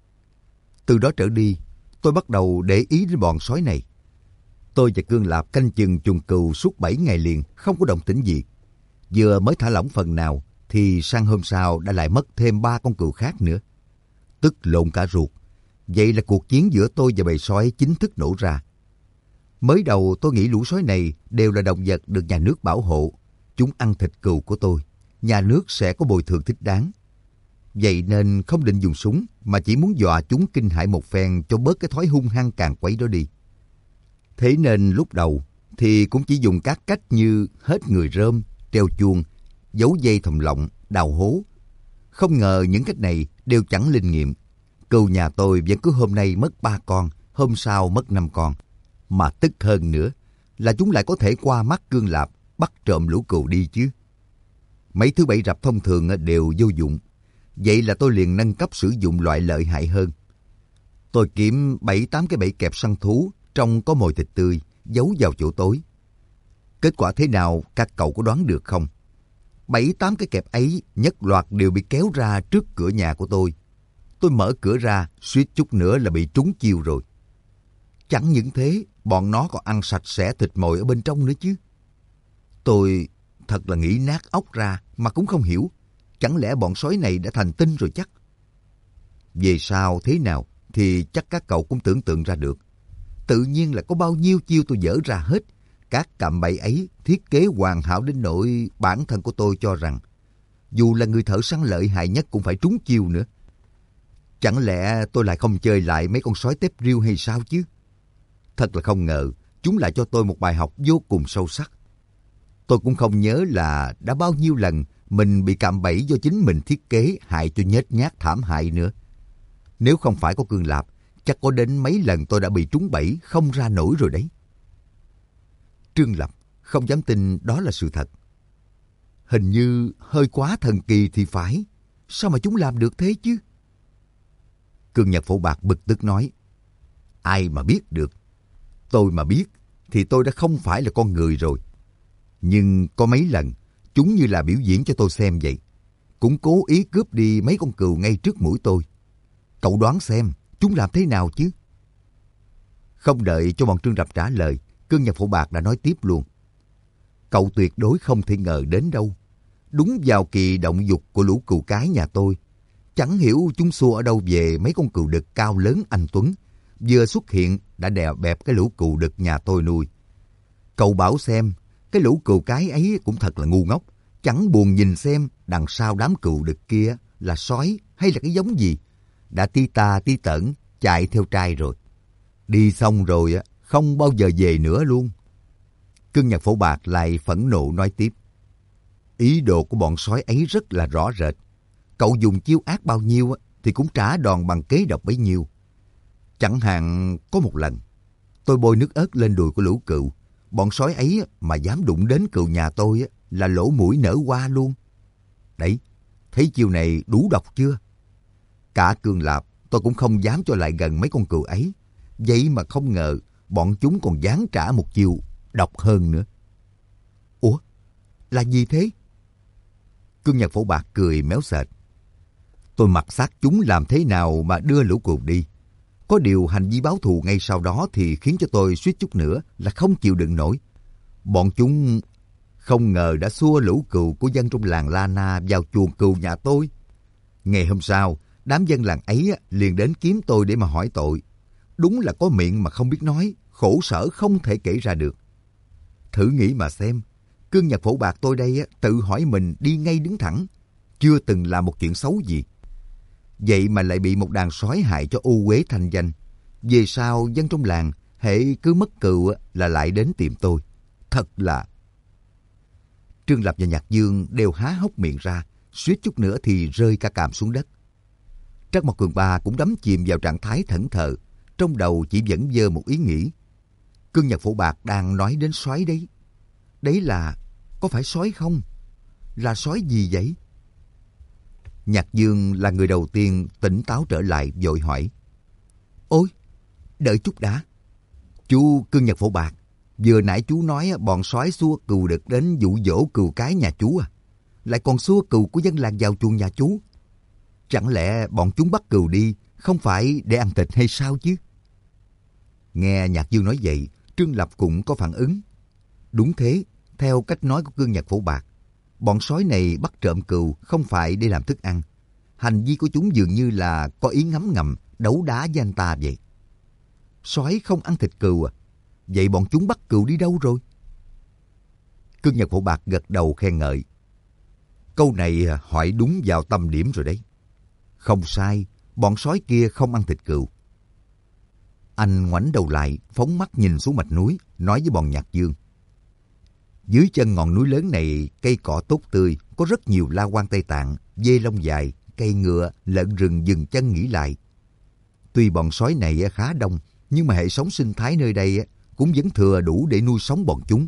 Từ đó trở đi, tôi bắt đầu để ý đến bọn sói này. Tôi và Cương Lạp canh chừng chuồng cừu suốt bảy ngày liền, không có động tĩnh gì. Vừa mới thả lỏng phần nào, thì sang hôm sau đã lại mất thêm ba con cừu khác nữa. Tức lộn cả ruột. Vậy là cuộc chiến giữa tôi và bầy sói chính thức nổ ra. Mới đầu tôi nghĩ lũ sói này đều là động vật được nhà nước bảo hộ. Chúng ăn thịt cừu của tôi, nhà nước sẽ có bồi thường thích đáng. Vậy nên không định dùng súng, mà chỉ muốn dọa chúng kinh hãi một phen cho bớt cái thói hung hăng càng quấy đó đi. Thế nên lúc đầu thì cũng chỉ dùng các cách như hết người rơm, treo chuông, giấu dây thòng lọng, đào hố. Không ngờ những cách này đều chẳng linh nghiệm. Cừu nhà tôi vẫn cứ hôm nay mất ba con, hôm sau mất năm con. Mà tức hơn nữa là chúng lại có thể qua mắt Cương Lạp bắt trộm lũ cừu đi chứ. Mấy thứ bẫy rập thông thường đều vô dụng. Vậy là tôi liền nâng cấp sử dụng loại lợi hại hơn. Tôi kiếm bảy tám cái bẫy kẹp săn thú trong có mồi thịt tươi, giấu vào chỗ tối. Kết quả thế nào các cậu có đoán được không? Bảy tám cái kẹp ấy nhất loạt đều bị kéo ra trước cửa nhà của tôi. Tôi mở cửa ra, suýt chút nữa là bị trúng chiêu rồi. Chẳng những thế, bọn nó còn ăn sạch sẽ thịt mồi ở bên trong nữa chứ. Tôi thật là nghĩ nát óc ra mà cũng không hiểu. Chẳng lẽ bọn sói này đã thành tinh rồi chắc? Về sau thế nào thì chắc các cậu cũng tưởng tượng ra được. Tự nhiên là có bao nhiêu chiêu tôi dở ra hết. Các cạm bẫy ấy thiết kế hoàn hảo đến nỗi bản thân của tôi cho rằng dù là người thợ săn lợi hại nhất cũng phải trúng chiêu nữa. Chẳng lẽ tôi lại không chơi lại mấy con sói tép riêu hay sao chứ? Thật là không ngờ, chúng lại cho tôi một bài học vô cùng sâu sắc. Tôi cũng không nhớ là đã bao nhiêu lần mình bị cạm bẫy do chính mình thiết kế hại cho nhếch nhác thảm hại nữa. Nếu không phải có Cương Lạp, chắc có đến mấy lần tôi đã bị trúng bẫy không ra nổi rồi đấy. Trương Lập không dám tin đó là sự thật. Hình như hơi quá thần kỳ thì phải. Sao mà chúng làm được thế chứ? Cương Nhật Phổ Bạc bực tức nói. Ai mà biết được. Tôi mà biết thì tôi đã không phải là con người rồi. Nhưng có mấy lần chúng như là biểu diễn cho tôi xem vậy. Cũng cố ý cướp đi mấy con cừu ngay trước mũi tôi. Cậu đoán xem chúng làm thế nào chứ? Không đợi cho bọn Trương Lập trả lời, Cương Nhật Phổ Bạc đã nói tiếp luôn. Cậu tuyệt đối không thể ngờ đến đâu. Đúng vào kỳ động dục của lũ cừu cái nhà tôi. Chẳng hiểu chúng xua ở đâu về mấy con cừu đực cao lớn anh tuấn. Vừa xuất hiện đã đè bẹp cái lũ cừu đực nhà tôi nuôi. Cậu bảo xem, cái lũ cừu cái ấy cũng thật là ngu ngốc. Chẳng buồn nhìn xem đằng sau đám cừu đực kia là sói hay là cái giống gì. Đã ti tà ti tẩn chạy theo trai rồi. Đi xong rồi á, không bao giờ về nữa luôn. Cương Nhật Phổ Bạc lại phẫn nộ nói tiếp. Ý đồ của bọn sói ấy rất là rõ rệt. Cậu dùng chiêu ác bao nhiêu á, thì cũng trả đòn bằng kế độc bấy nhiêu. Chẳng hạn có một lần, tôi bôi nước ớt lên đùi của lũ cừu. Bọn sói ấy mà dám đụng đến cừu nhà tôi á, là lỗ mũi nở hoa luôn. Đấy, thấy chiêu này đủ độc chưa? Cả Cương Lạp tôi cũng không dám cho lại gần mấy con cừu ấy. Vậy mà không ngờ bọn chúng còn dám trả một chiêu độc hơn nữa. Ủa? Là gì thế? Cương Nhật Phổ Bạc cười méo sệt. Tôi mặc xác chúng làm thế nào mà đưa lũ cừu đi. Có điều hành vi báo thù ngay sau đó thì khiến cho tôi suýt chút nữa là không chịu đựng nổi. Bọn chúng không ngờ đã xua lũ cừu của dân trong làng La Na vào chuồng cừu nhà tôi. Ngày hôm sau, đám dân làng ấy liền đến kiếm tôi để mà hỏi tội. Đúng là có miệng mà không biết nói, khổ sở không thể kể ra được. Thử nghĩ mà xem, Cương Nhật Phổ Bạc tôi đây tự hỏi mình đi ngay đứng thẳng, chưa từng làm một chuyện xấu gì. Vậy mà lại bị một đàn sói hại cho ô uế thanh danh. Về sau dân trong làng hễ cứ mất cừu là lại đến tìm tôi. Thật là... Trương Lập và Nhạc Dương đều há hốc miệng ra, suýt chút nữa thì rơi cả càm xuống đất. Trắc Mộc Cường Ba cũng đắm chìm vào trạng thái thẫn thờ, trong đầu chỉ vẫn vơ một ý nghĩ. Cương Nhật Phổ Bạc đang nói đến sói đấy. Đấy là... có phải sói không? Là sói gì vậy? Nhạc Dương là người đầu tiên tỉnh táo trở lại, vội hỏi. Ôi, đợi chút đã. Chú Cương Nhật Phổ Bạc, vừa nãy chú nói bọn sói xua cừu đực đến dụ dỗ cừu cái nhà chú à? lại còn xua cừu của dân làng vào chuồng nhà chú. Chẳng lẽ bọn chúng bắt cừu đi không phải để ăn thịt hay sao chứ? Nghe Nhạc Dương nói vậy, Trương Lập cũng có phản ứng. Đúng thế, theo cách nói của Cương Nhật Phổ Bạc, bọn sói này bắt trộm cừu không phải để làm thức ăn. Hành vi của chúng dường như là có ý ngấm ngầm, đấu đá với anh ta vậy. Sói không ăn thịt cừu à? Vậy bọn chúng bắt cừu đi đâu rồi? Cương Nhật Phổ Bạc gật đầu khen ngợi. Câu này hỏi đúng vào tâm điểm rồi đấy. Không sai, bọn sói kia không ăn thịt cừu. Anh ngoảnh đầu lại, phóng mắt nhìn xuống mạch núi, nói với bọn Nhạc Dương. Dưới chân ngọn núi lớn này, cây cỏ tốt tươi, có rất nhiều la quan Tây Tạng, dê lông dài, cây ngựa, lợn rừng dừng chân nghỉ lại. Tuy bọn sói này khá đông, nhưng mà hệ thống sinh thái nơi đây cũng vẫn thừa đủ để nuôi sống bọn chúng.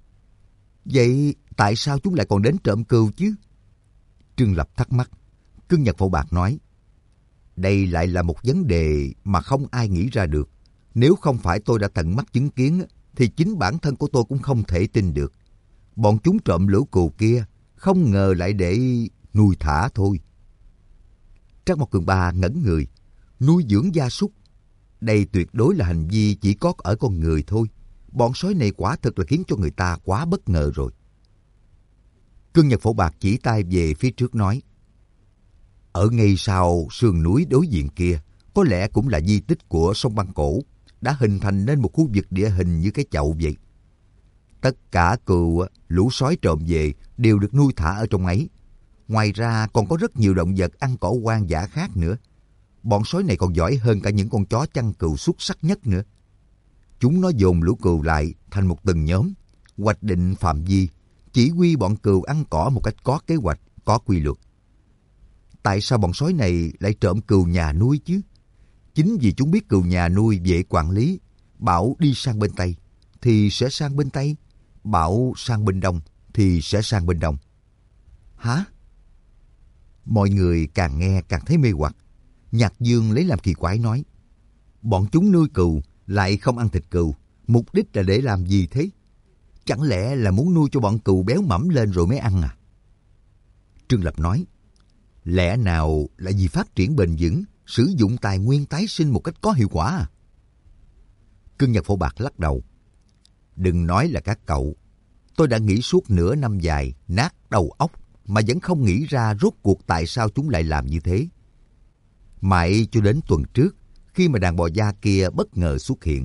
Vậy tại sao chúng lại còn đến trộm cừu chứ? Trương Lập thắc mắc. Cương Nhật Phổ Bạc nói, đây lại là một vấn đề mà không ai nghĩ ra được. Nếu không phải tôi đã tận mắt chứng kiến, thì chính bản thân của tôi cũng không thể tin được. Bọn chúng trộm lũ cừu kia, không ngờ lại để nuôi thả thôi. Trác Mộc Cường Ba ngẩn người. Nuôi dưỡng gia súc, đây tuyệt đối là hành vi chỉ có ở con người thôi. Bọn sói này quả thực là khiến cho người ta quá bất ngờ rồi. Cương Nhật Phổ Bạc chỉ tay về phía trước nói, ở ngay sau sườn núi đối diện kia, có lẽ cũng là di tích của sông băng cổ, đã hình thành nên một khu vực địa hình như cái chậu vậy. Tất cả cừu lũ sói trộm về đều được nuôi thả ở trong ấy. Ngoài ra còn có rất nhiều động vật ăn cỏ hoang dã khác nữa. Bọn sói này còn giỏi hơn cả những con chó chăn cừu xuất sắc nhất nữa. Chúng nó dồn lũ cừu lại thành một từng nhóm, hoạch định phạm vi, chỉ huy bọn cừu ăn cỏ một cách có kế hoạch, có quy luật. Tại sao bọn sói này lại trộm cừu nhà nuôi chứ? Chính vì chúng biết cừu nhà nuôi dễ quản lý, bảo đi sang bên Tây thì sẽ sang bên Tây, bảo sang bên Đông thì sẽ sang bên Đông. Hả? Mọi người càng nghe càng thấy mê hoặc. Nhạc Dương lấy làm kỳ quái nói, bọn chúng nuôi cừu lại không ăn thịt cừu, mục đích là để làm gì thế? Chẳng lẽ là muốn nuôi cho bọn cừu béo mẫm lên rồi mới ăn à? Trương Lập nói, lẽ nào là vì phát triển bền vững, sử dụng tài nguyên tái sinh một cách có hiệu quả à? Cương Nhật Phổ Bạc lắc đầu. Đừng nói là các cậu. Tôi đã nghĩ suốt nửa năm dài, nát đầu óc, mà vẫn không nghĩ ra rốt cuộc tại sao chúng lại làm như thế. Mãi cho đến tuần trước, khi mà đàn bò da kia bất ngờ xuất hiện.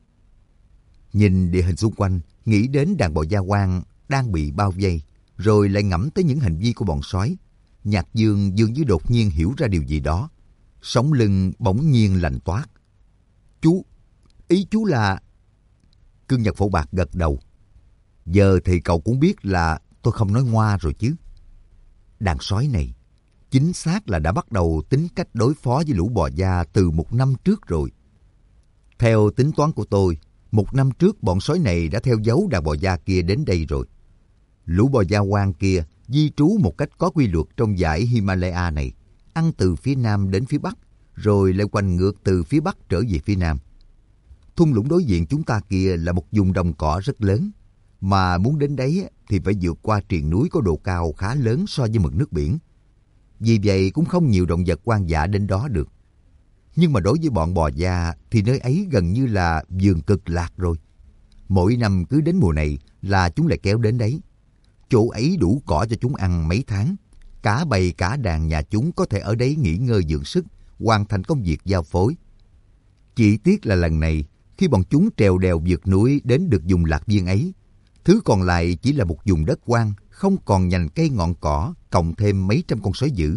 Nhìn địa hình xung quanh, nghĩ đến đàn bò da hoang đang bị bao vây, rồi lại ngẫm tới những hành vi của bọn sói. Nhạc Dương dường như đột nhiên hiểu ra điều gì đó. Sống lưng bỗng nhiên lạnh toát. Chú, ý chú là... Cương Nhật Phổ Bạc gật đầu. Giờ thì cậu cũng biết là tôi không nói ngoa rồi chứ. Đàn sói này, chính xác là đã bắt đầu tính cách đối phó với lũ bò da từ một năm trước rồi. Theo tính toán của tôi, một năm trước bọn sói này đã theo dấu đàn bò da kia đến đây rồi. Lũ bò da hoang kia di trú một cách có quy luật trong dãy Himalaya này, ăn từ phía nam đến phía bắc, rồi lại quanh ngược từ phía bắc trở về phía nam. Thung lũng đối diện chúng ta kia là một vùng đồng cỏ rất lớn, mà muốn đến đấy thì phải vượt qua triền núi có độ cao khá lớn so với mực nước biển. Vì vậy cũng không nhiều động vật hoang dã đến đó được. Nhưng mà đối với bọn bò da thì nơi ấy gần như là vườn cực lạc rồi. Mỗi năm cứ đến mùa này là chúng lại kéo đến đấy. Chỗ ấy đủ cỏ cho chúng ăn mấy tháng. Cả bầy cả đàn nhà chúng có thể ở đấy nghỉ ngơi dưỡng sức, hoàn thành công việc giao phối. Chỉ tiếc là lần này, khi bọn chúng trèo đèo vượt núi đến được vùng lạc viên ấy, thứ còn lại chỉ là một vùng đất hoang, không còn nhành cây ngọn cỏ, cộng thêm mấy trăm con sói dữ.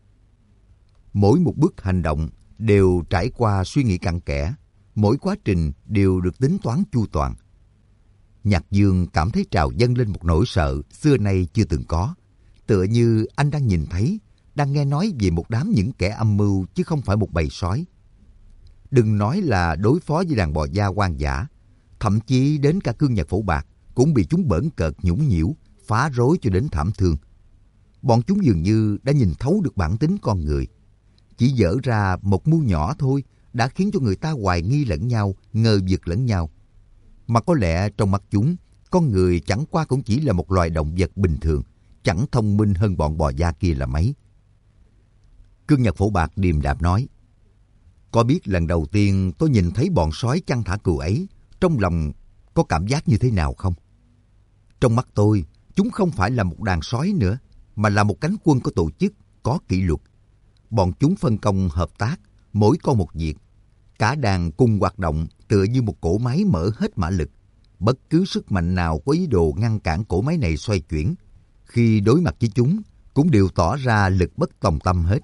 Mỗi một bước hành động đều trải qua suy nghĩ cặn kẽ, mỗi quá trình đều được tính toán chu toàn. Nhạc Dương cảm thấy trào dâng lên một nỗi sợ xưa nay chưa từng có, tựa như anh đang nhìn thấy, đang nghe nói về một đám những kẻ âm mưu chứ không phải một bầy sói. Đừng nói là đối phó với đàn bò da hoang dã, thậm chí đến cả Cương Nhật Phổ Bạc cũng bị chúng bỡn cợt nhũng nhiễu, phá rối cho đến thảm thương. Bọn chúng dường như đã nhìn thấu được bản tính con người. Chỉ dở ra một mưu nhỏ thôi đã khiến cho người ta hoài nghi lẫn nhau, ngờ vực lẫn nhau. Mà có lẽ trong mắt chúng, con người chẳng qua cũng chỉ là một loài động vật bình thường, chẳng thông minh hơn bọn bò gia kia là mấy. Cương Nhật Phổ Bạc điềm đạm nói, có biết lần đầu tiên tôi nhìn thấy bọn sói chăn thả cừu ấy, trong lòng có cảm giác như thế nào không? Trong mắt tôi, chúng không phải là một đàn sói nữa, mà là một cánh quân có tổ chức, có kỷ luật. Bọn chúng phân công hợp tác, mỗi con một việc. Cả đàn cùng hoạt động tựa như một cỗ máy mở hết mã lực. Bất cứ sức mạnh nào có ý đồ ngăn cản cỗ máy này xoay chuyển, khi đối mặt với chúng, cũng đều tỏ ra lực bất tòng tâm hết.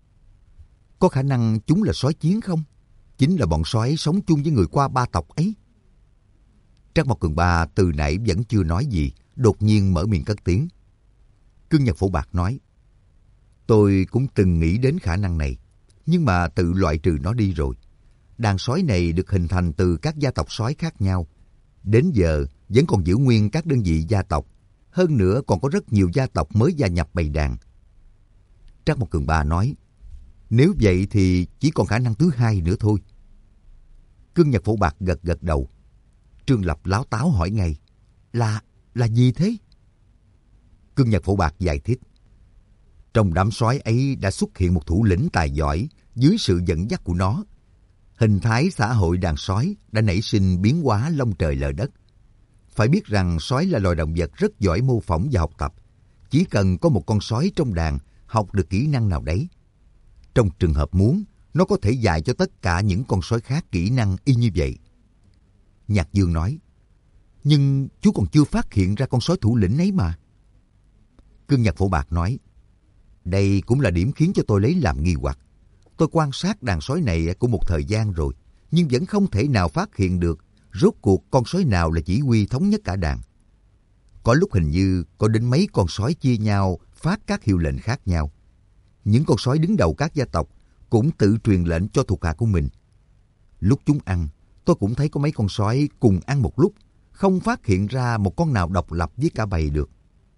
Có khả năng chúng là sói chiến không? Chính là bọn sói sống chung với người qua ba tộc ấy. Trác Mộc Cường Ba từ nãy vẫn chưa nói gì, đột nhiên mở miệng cất tiếng. Cương Nhật Phổ Bạc nói, tôi cũng từng nghĩ đến khả năng này, nhưng mà tự loại trừ nó đi rồi. Đàn sói này được hình thành từ các gia tộc sói khác nhau. Đến giờ vẫn còn giữ nguyên các đơn vị gia tộc. Hơn nữa còn có rất nhiều gia tộc mới gia nhập bầy đàn. Trác Mộc Cường Ba nói, nếu vậy thì chỉ còn khả năng thứ hai nữa thôi. Cương Nhật Phổ Bạc gật gật đầu. Trương Lập láo táo hỏi ngay, là, là gì thế? Cương Nhật Phổ Bạc giải thích, trong đám sói ấy đã xuất hiện một thủ lĩnh tài giỏi dưới sự dẫn dắt của nó. Hình thái xã hội đàn sói đã nảy sinh biến hóa lông trời lở đất. Phải biết rằng sói là loài động vật rất giỏi mô phỏng và học tập. Chỉ cần có một con sói trong đàn học được kỹ năng nào đấy, trong trường hợp muốn, nó có thể dạy cho tất cả những con sói khác kỹ năng y như vậy. Nhạc Dương nói, nhưng chú còn chưa phát hiện ra con sói thủ lĩnh ấy mà. Cương Nhật Phổ Bạc nói, đây cũng là điểm khiến cho tôi lấy làm nghi hoặc. Tôi quan sát đàn sói này cũng một thời gian rồi, nhưng vẫn không thể nào phát hiện được rốt cuộc con sói nào là chỉ huy thống nhất cả đàn. Có lúc hình như có đến mấy con sói chia nhau phát các hiệu lệnh khác nhau. Những con sói đứng đầu các gia tộc cũng tự truyền lệnh cho thuộc hạ của mình. Lúc chúng ăn, tôi cũng thấy có mấy con sói cùng ăn một lúc, không phát hiện ra một con nào độc lập với cả bầy được.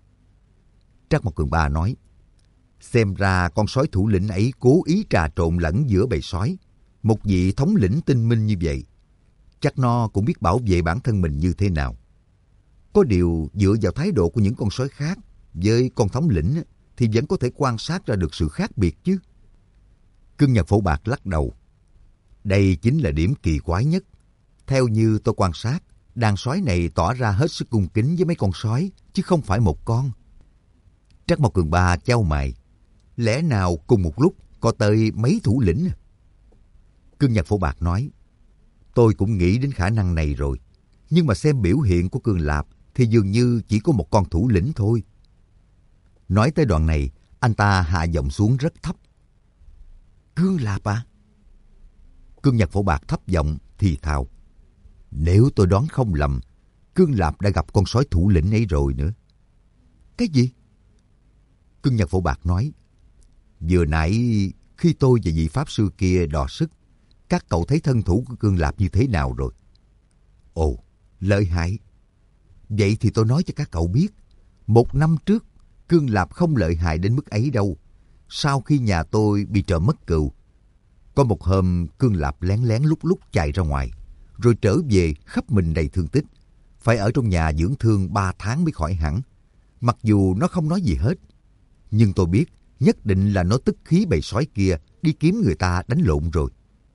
Trác Mộc Cường Ba nói, xem ra con sói thủ lĩnh ấy cố ý trà trộn lẫn giữa bầy sói. Một vị thống lĩnh tinh minh như vậy, chắc nó cũng biết bảo vệ bản thân mình như thế nào. Có điều dựa vào thái độ của những con sói khác với con thống lĩnh thì vẫn có thể quan sát ra được sự khác biệt chứ. Cương Nhật Phổ Bạc lắc đầu. Đây chính là điểm kỳ quái nhất. Theo như tôi quan sát, đàn sói này tỏ ra hết sức cung kính với mấy con sói, chứ không phải một con. Trác Mộc Cường Ba chau mày. Lẽ nào cùng một lúc có tới mấy thủ lĩnh? Cương Nhật Phổ Bạc nói, tôi cũng nghĩ đến khả năng này rồi. Nhưng mà xem biểu hiện của Cương Lạp thì dường như chỉ có một con thủ lĩnh thôi. Nói tới đoạn này, anh ta hạ giọng xuống rất thấp. Cương Lạp à? Cương Nhật Phổ Bạc thấp giọng thì thào. Nếu tôi đoán không lầm, Cương Lạp đã gặp con sói thủ lĩnh ấy rồi nữa. Cái gì? Cương Nhật Phổ Bạc nói, vừa nãy khi tôi và vị Pháp Sư kia đọ sức, các cậu thấy thân thủ của Cương Lạp như thế nào rồi? Ồ, lợi hại. Vậy thì tôi nói cho các cậu biết, một năm trước, Cương Lạp không lợi hại đến mức ấy đâu. Sau khi nhà tôi bị trộm mất cừu, có một hôm Cương Lạp lén lén lúc lúc chạy ra ngoài, rồi trở về khắp mình đầy thương tích, phải ở trong nhà dưỡng thương ba tháng mới khỏi hẳn. Mặc dù nó không nói gì hết, nhưng tôi biết nhất định là nó tức khí bầy sói kia đi kiếm người ta đánh lộn rồi.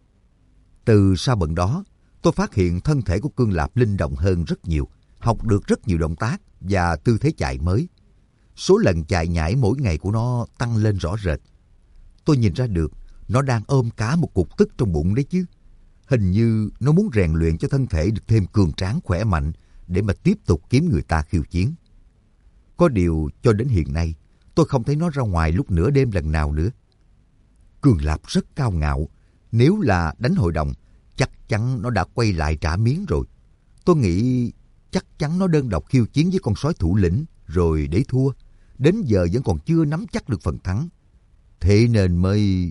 Từ sau bận đó, tôi phát hiện thân thể của Cương Lạp linh động hơn rất nhiều, học được rất nhiều động tác và tư thế chạy mới. Số lần chạy nhảy mỗi ngày của nó tăng lên rõ rệt. Tôi nhìn ra được nó đang ôm cả một cục tức trong bụng đấy chứ. Hình như nó muốn rèn luyện cho thân thể được thêm cường tráng khỏe mạnh để mà tiếp tục kiếm người ta khiêu chiến. Có điều cho đến hiện nay, tôi không thấy nó ra ngoài lúc nửa đêm lần nào nữa. Cương Lạp rất cao ngạo. Nếu là đánh hội đồng, chắc chắn nó đã quay lại trả miếng rồi. Tôi nghĩ chắc chắn nó đơn độc khiêu chiến với con sói thủ lĩnh rồi để thua. Đến giờ vẫn còn chưa nắm chắc được phần thắng. Thế nên mới...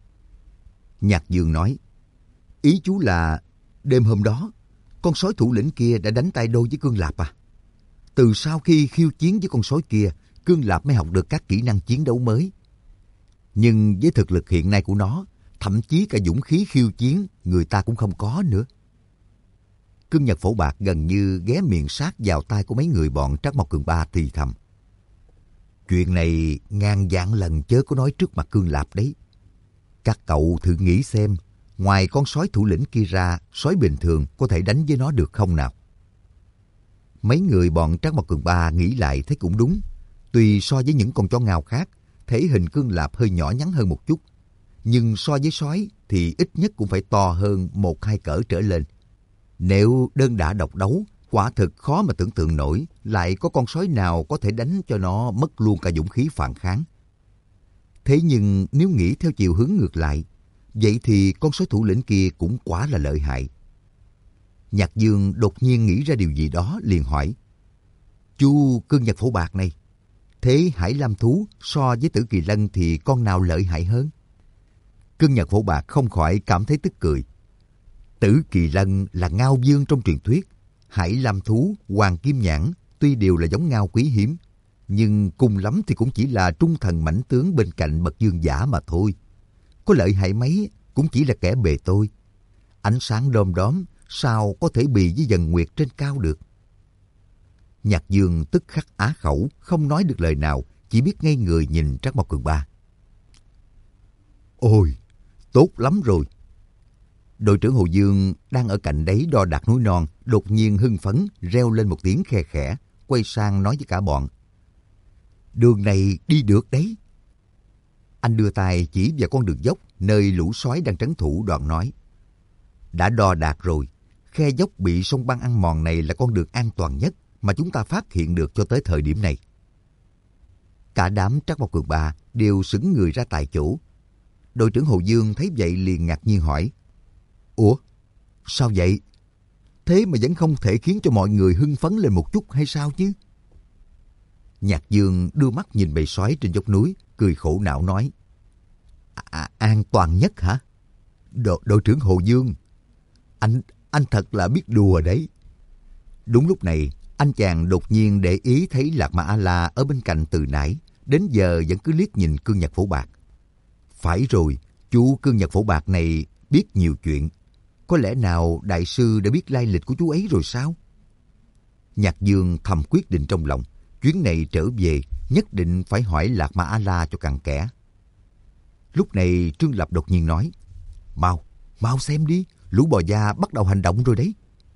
Nhạc Dương nói, ý chú là đêm hôm đó, con sói thủ lĩnh kia đã đánh tay đôi với Cương Lạp à? Từ sau khi khiêu chiến với con sói kia, Cương Lạp mới học được các kỹ năng chiến đấu mới. Nhưng với thực lực hiện nay của nó, thậm chí cả dũng khí khiêu chiến người ta cũng không có nữa. Cương Nhật Phổ Bạc gần như ghé miệng sát vào tai của mấy người bọn Trác Mộc Cường Ba thì thầm. Chuyện này ngàn vạn lần chớ có nói trước mặt Cương Lạp đấy. Các cậu thử nghĩ xem, ngoài con sói thủ lĩnh kia ra, sói bình thường có thể đánh với nó được không nào? Mấy người bọn Trác Mộc Cường Ba nghĩ lại thấy cũng đúng. Tuy so với những con chó ngao khác, thể hình Cương Lạp hơi nhỏ nhắn hơn một chút, nhưng so với sói thì ít nhất cũng phải to hơn một hai cỡ trở lên. Nếu đơn đả độc đấu, quả thực khó mà tưởng tượng nổi lại có con sói nào có thể đánh cho nó mất luôn cả dũng khí phản kháng. Thế nhưng nếu nghĩ theo chiều hướng ngược lại, vậy thì con sói thủ lĩnh kia cũng quá là lợi hại. Nhạc Dương đột nhiên nghĩ ra điều gì đó liền hỏi: Chú Cương Nhật Phổ Bạc này, thế Hải Lam thú so với Tử Kỳ Lân thì con nào lợi hại hơn? Cương Nhật Phổ Bạc không khỏi cảm thấy tức cười. Tử Kỳ Lân là ngao vương trong truyền thuyết, Hải Lam thú, Hoàng Kim Nhãn tuy đều là giống ngao quý hiếm, nhưng cùng lắm thì cũng chỉ là trung thần mãnh tướng bên cạnh bậc vương giả mà thôi. Có lợi hại mấy cũng chỉ là kẻ bề tôi. Ánh sáng đom đóm sao có thể bì với dần nguyệt trên cao được? Nhạc Dương tức khắc á khẩu, không nói được lời nào, chỉ biết ngây người nhìn Trác Mộc Cường Ba. Ôi, tốt lắm rồi. Đội trưởng Hồ Dương đang ở cạnh đấy đo đạc núi non, đột nhiên hưng phấn reo lên một tiếng khe khẽ, quay sang nói với cả bọn: Đường này đi được đấy. Anh đưa tay chỉ vào con đường dốc nơi lũ sói đang trấn thủ, đoạn nói: Đã đo đạc rồi, khe dốc bị sông băng ăn mòn này là con đường an toàn nhất mà chúng ta phát hiện được cho tới thời điểm này. Cả đám Trác Mộc Cường Ba đều sững người ra tại chỗ. Đội trưởng Hồ Dương thấy vậy liền ngạc nhiên hỏi: Ủa, sao vậy? Thế mà vẫn không thể khiến cho mọi người hưng phấn lên một chút hay sao chứ? Nhạc Dương đưa mắt nhìn bầy sói trên dốc núi, cười khổ não nói: À, an toàn nhất hả? Đội, đội trưởng Hồ Dương, anh anh thật là biết đùa đấy. Đúng lúc này, anh chàng đột nhiên để ý thấy Lạc Ma A-la ở bên cạnh từ nãy đến giờ vẫn cứ liếc nhìn Cương Nhật Phổ Bạc. Phải rồi, chú Cương Nhật Phổ Bạc này biết nhiều chuyện. Có lẽ nào đại sư đã biết lai lịch của chú ấy rồi sao? Nhạc Dương thầm quyết định trong lòng, chuyến này trở về nhất định phải hỏi Lạc Ma A-la cho cặn kẽ. Lúc này Trương Lập đột nhiên nói: Mau, mau xem đi, lũ bò da bắt đầu hành động rồi đấy.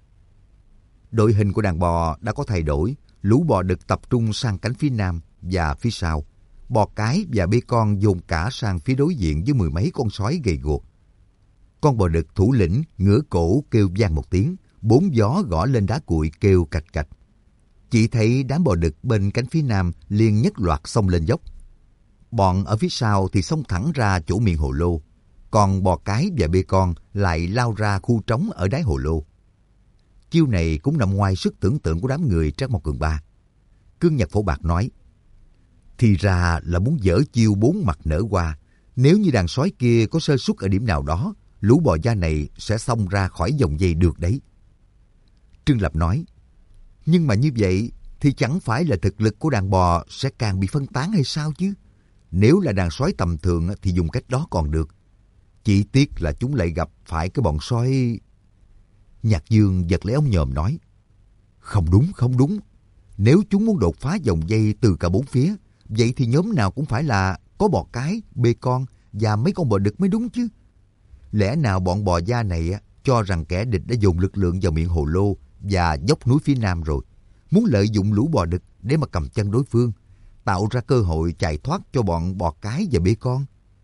Đội hình của đàn bò đã có thay đổi, lũ bò đực tập trung sang cánh phía nam và phía sau. Bò cái và bê con dồn cả sang phía đối diện với mười mấy con sói gầy guộc. Con bò đực thủ lĩnh ngửa cổ kêu vang một tiếng, bốn gió gõ lên đá cuội kêu cạch cạch. Chỉ thấy đám bò đực bên cánh phía nam liền nhất loạt xông lên dốc. Bọn ở phía sau thì xông thẳng ra chỗ miệng hồ lô, còn bò cái và bê con lại lao ra khu trống ở đáy hồ lô. Chiêu này cũng nằm ngoài sức tưởng tượng của đám người Trác Mộc Cường Ba. Cương Nhật Phổ Bạc nói: Thì ra là muốn dở chiêu bốn mặt nở hoa. Nếu như đàn sói kia có sơ suất ở điểm nào đó, lũ bò da này sẽ xông ra khỏi vòng dây được đấy. Trương Lập nói: Nhưng mà như vậy thì chẳng phải là thực lực của đàn bò sẽ càng bị phân tán hay sao chứ? Nếu là đàn sói tầm thường thì dùng cách đó còn được. Chỉ tiếc là chúng lại gặp phải cái bọn sói... Nhạc Dương giật lấy ống nhòm nói: Không đúng, không đúng. Nếu chúng muốn đột phá vòng dây từ cả bốn phía, vậy thì nhóm nào cũng phải là có bò cái, bê con và mấy con bò đực mới đúng chứ. Lẽ nào bọn bò da này cho rằng kẻ địch đã dồn lực lượng vào miệng hồ lô và dốc núi phía nam rồi, muốn lợi dụng lũ bò đực để mà cầm chân đối phương, tạo ra cơ hội chạy thoát cho bọn bò cái và bê con?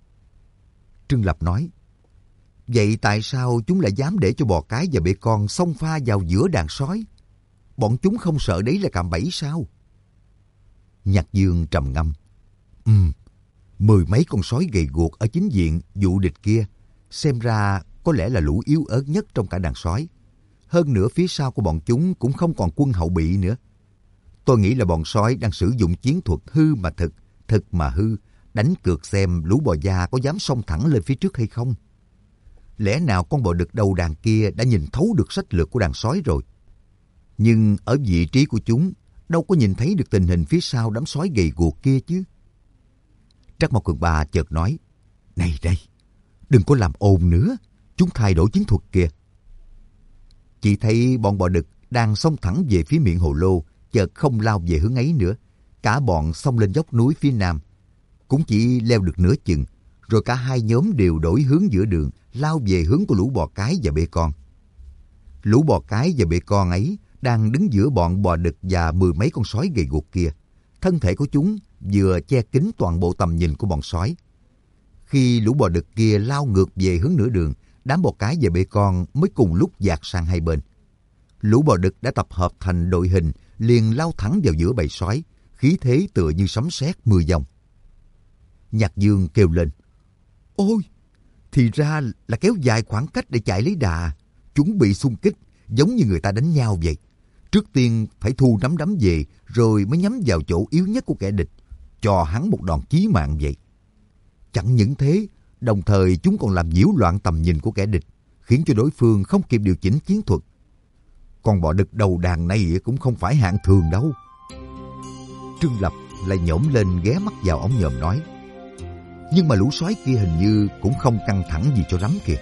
Trương Lập nói: Vậy tại sao chúng lại dám để cho bò cái và bê con xông pha vào giữa đàn sói? Bọn chúng không sợ đấy là cạm bẫy sao? Nhạc Dương trầm ngâm: Ừm, mười mấy con sói gầy guộc ở chính diện dụ địch kia, xem ra có lẽ là lũ yếu ớt nhất trong cả đàn sói. Hơn nữa phía sau của bọn chúng cũng không còn quân hậu bị nữa. Tôi nghĩ là bọn sói đang sử dụng chiến thuật hư mà thực, thực mà hư, đánh cược xem lũ bò da có dám xông thẳng lên phía trước hay không. Lẽ nào con bò đực đầu đàn kia đã nhìn thấu được sách lược của đàn sói rồi? Nhưng ở vị trí của chúng, đâu có nhìn thấy được tình hình phía sau đám sói gầy guộc kia chứ. Trác Mộc Cường Ba chợt nói: Này đây, đừng có làm ồn nữa, chúng thay đổi chiến thuật kìa. Chỉ thấy bọn bò đực đang xông thẳng về phía miệng hồ lô, chợt không lao về hướng ấy nữa. cả bọn xông lên dốc núi phía nam. Cũng chỉ leo được nửa chừng, rồi cả hai nhóm đều đổi hướng giữa đường, lao về hướng của lũ bò cái và bê con. Lũ bò cái và bê con ấy đang đứng giữa bọn bò đực và mười mấy con sói gầy guộc kia. Thân thể của chúng vừa che kín toàn bộ tầm nhìn của bọn sói. Khi lũ bò đực kia lao ngược về hướng nửa đường, đám bò cái và bê con mới cùng lúc dạt sang hai bên. Lũ bò đực đã tập hợp thành đội hình, liền lao thẳng vào giữa bầy sói, khí thế tựa như sấm sét mưa dòng. Nhạc Dương kêu lên: "Ôi, thì ra là kéo dài khoảng cách để chạy lấy đà, chuẩn bị xung kích, giống như người ta đánh nhau vậy. Trước tiên phải thu nắm đấm về, rồi mới nhắm vào chỗ yếu nhất của kẻ địch, cho hắn một đòn chí mạng vậy. Chẳng những thế, đồng thời chúng còn làm nhiễu loạn tầm nhìn của kẻ địch, khiến cho đối phương không kịp điều chỉnh chiến thuật. Con bò đực đầu đàn này cũng không phải hạng thường đâu." Trương Lập lại nhổm lên ghé mắt vào ống nhòm nói: "Nhưng mà lũ sói kia hình như cũng không căng thẳng gì cho lắm kìa."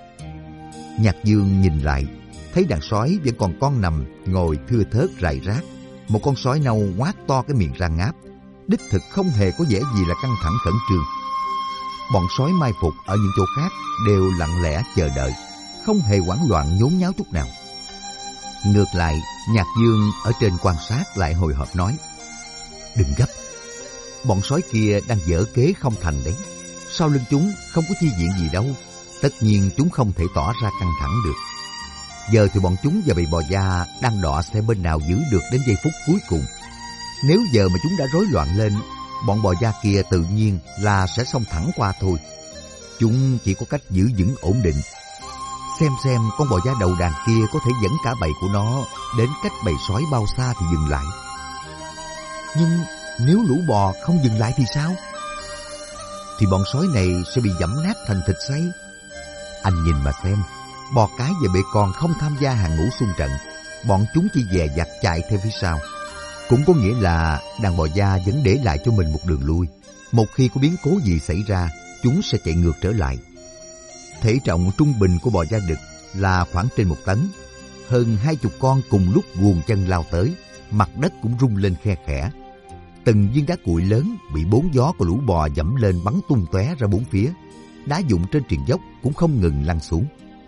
Nhạc Dương nhìn lại, thấy đàn sói vẫn còn con nằm ngồi thưa thớt rải rác. Một con sói nâu ngoác to cái miệng ra ngáp, đích thực không hề có vẻ gì là căng thẳng khẩn trương. Bọn sói mai phục ở những chỗ khác đều lặng lẽ chờ đợi, không hề hoảng loạn nhốn nháo chút nào. Ngược lại, Nhạc Dương ở trên quan sát lại hồi hộp nói: "Đừng gấp, bọn sói kia đang dở kế không thành đấy. Sau lưng chúng không có chi viện gì đâu, tất nhiên chúng không thể tỏ ra căng thẳng được. Giờ thì bọn chúng và bầy bò da đang đọ xem bên nào giữ được đến giây phút cuối cùng. Nếu giờ mà chúng đã rối loạn lên, bọn bò da kia tự nhiên là sẽ xông thẳng qua thôi. Chúng chỉ có cách giữ vững ổn định. Xem xem con bò da đầu đàn kia có thể dẫn cả bầy của nó đến cách bầy sói bao xa thì dừng lại. Nhưng nếu lũ bò không dừng lại thì sao? Thì bọn sói này sẽ bị giẫm nát thành thịt xay. Anh nhìn mà xem, bò cái và bê con không tham gia hàng ngũ xung trận, bọn chúng chỉ dè dặt chạy theo phía sau. Cũng có nghĩa là đàn bò da vẫn để lại cho mình một đường lui. Một khi có biến cố gì xảy ra, chúng sẽ chạy ngược trở lại. Thể trọng trung bình của bò da đực là khoảng trên một tấn. Hơn hai chục con cùng lúc guồng chân lao tới, mặt đất cũng rung lên khe khẽ. Từng viên đá cuội lớn bị bốn gió của lũ bò dẫm lên bắn tung tóe ra bốn phía. Đá vụn trên triền dốc cũng không ngừng lăn xuống.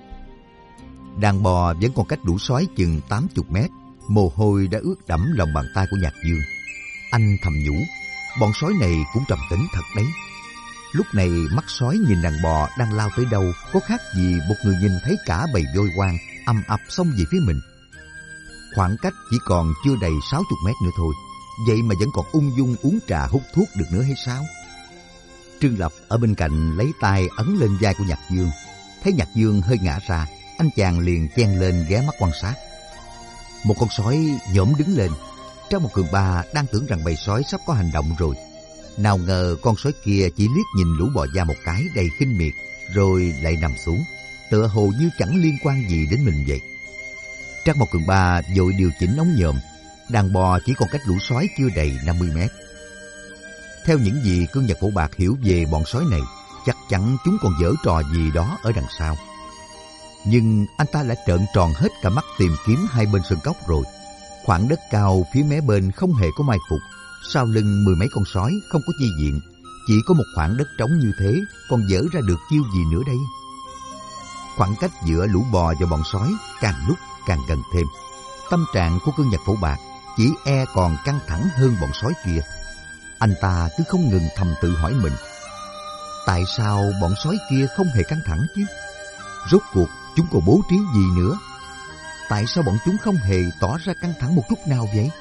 Đàn bò vẫn còn cách lũ sói chừng tám mươi mét. Mồ hôi đã ướt đẫm lòng bàn tay của Nhạc Dương. Anh thầm nhủ, bọn sói này cũng trầm tĩnh thật đấy. Lúc này mắt sói nhìn đàn bò đang lao tới đâu có khác gì một người nhìn thấy cả bầy voi hoang ầm ập xông về phía mình. Khoảng cách chỉ còn chưa đầy sáu mươi mét nữa thôi, vậy mà vẫn còn ung dung uống trà hút thuốc được nữa hay sao? Trương Lập ở bên cạnh lấy tay ấn lên vai của Nhạc Dương. Thấy Nhạc Dương hơi ngã ra, anh chàng liền chen lên ghé mắt quan sát. Một con sói nhổm đứng lên. Trang một Cường Ba đang tưởng rằng bầy sói sắp có hành động rồi. Nào ngờ con sói kia chỉ liếc nhìn lũ bò da một cái đầy khinh miệt, rồi lại nằm xuống, tựa hồ như chẳng liên quan gì đến mình vậy. Trang một Cường Ba vội điều chỉnh ống nhòm. Đàn bò chỉ còn cách lũ sói chưa đầy năm mươi mét. Theo những gì Cương Nhật Phổ Bạc hiểu về bọn sói này, chắc chắn chúng còn giở trò gì đó ở đằng sau. Nhưng anh ta đã trợn tròn hết cả mắt tìm kiếm hai bên sơn cốc rồi. Khoảng đất cao phía mé bên không hề có mai phục. Sau lưng mười mấy con sói không có chi viện. Chỉ có một khoảng đất trống như thế, còn dở ra được chiêu gì nữa đây? Khoảng cách giữa lũ bò và bọn sói càng lúc càng gần thêm. Tâm trạng của Cương Nhật Phổ Bạc chỉ e còn căng thẳng hơn bọn sói kia. Anh ta cứ không ngừng thầm tự hỏi mình, tại sao bọn sói kia không hề căng thẳng chứ? Rốt cuộc chúng còn bố trí gì nữa? Tại sao bọn chúng không hề tỏ ra căng thẳng một chút nào vậy?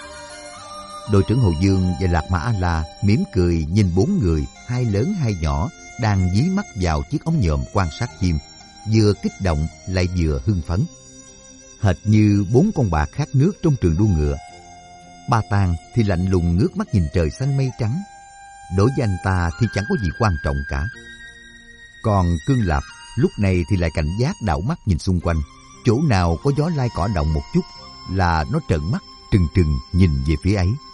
Đội trưởng Hồ Dương và Lạc Mã A-La mỉm cười nhìn bốn người, hai lớn hai nhỏ, đang dí mắt vào chiếc ống nhòm quan sát chim, vừa kích động lại vừa hưng phấn. Hệt như bốn con bạc khát nước trong trường đua ngựa. Ba Tàng thì lạnh lùng ngước mắt nhìn trời xanh mây trắng. Đối với anh ta thì chẳng có gì quan trọng cả. Còn Cương Lạp lúc này thì lại cảnh giác đảo mắt nhìn xung quanh. Chỗ nào có gió lai cỏ động một chút là nó trợn mắt trừng trừng nhìn về phía ấy.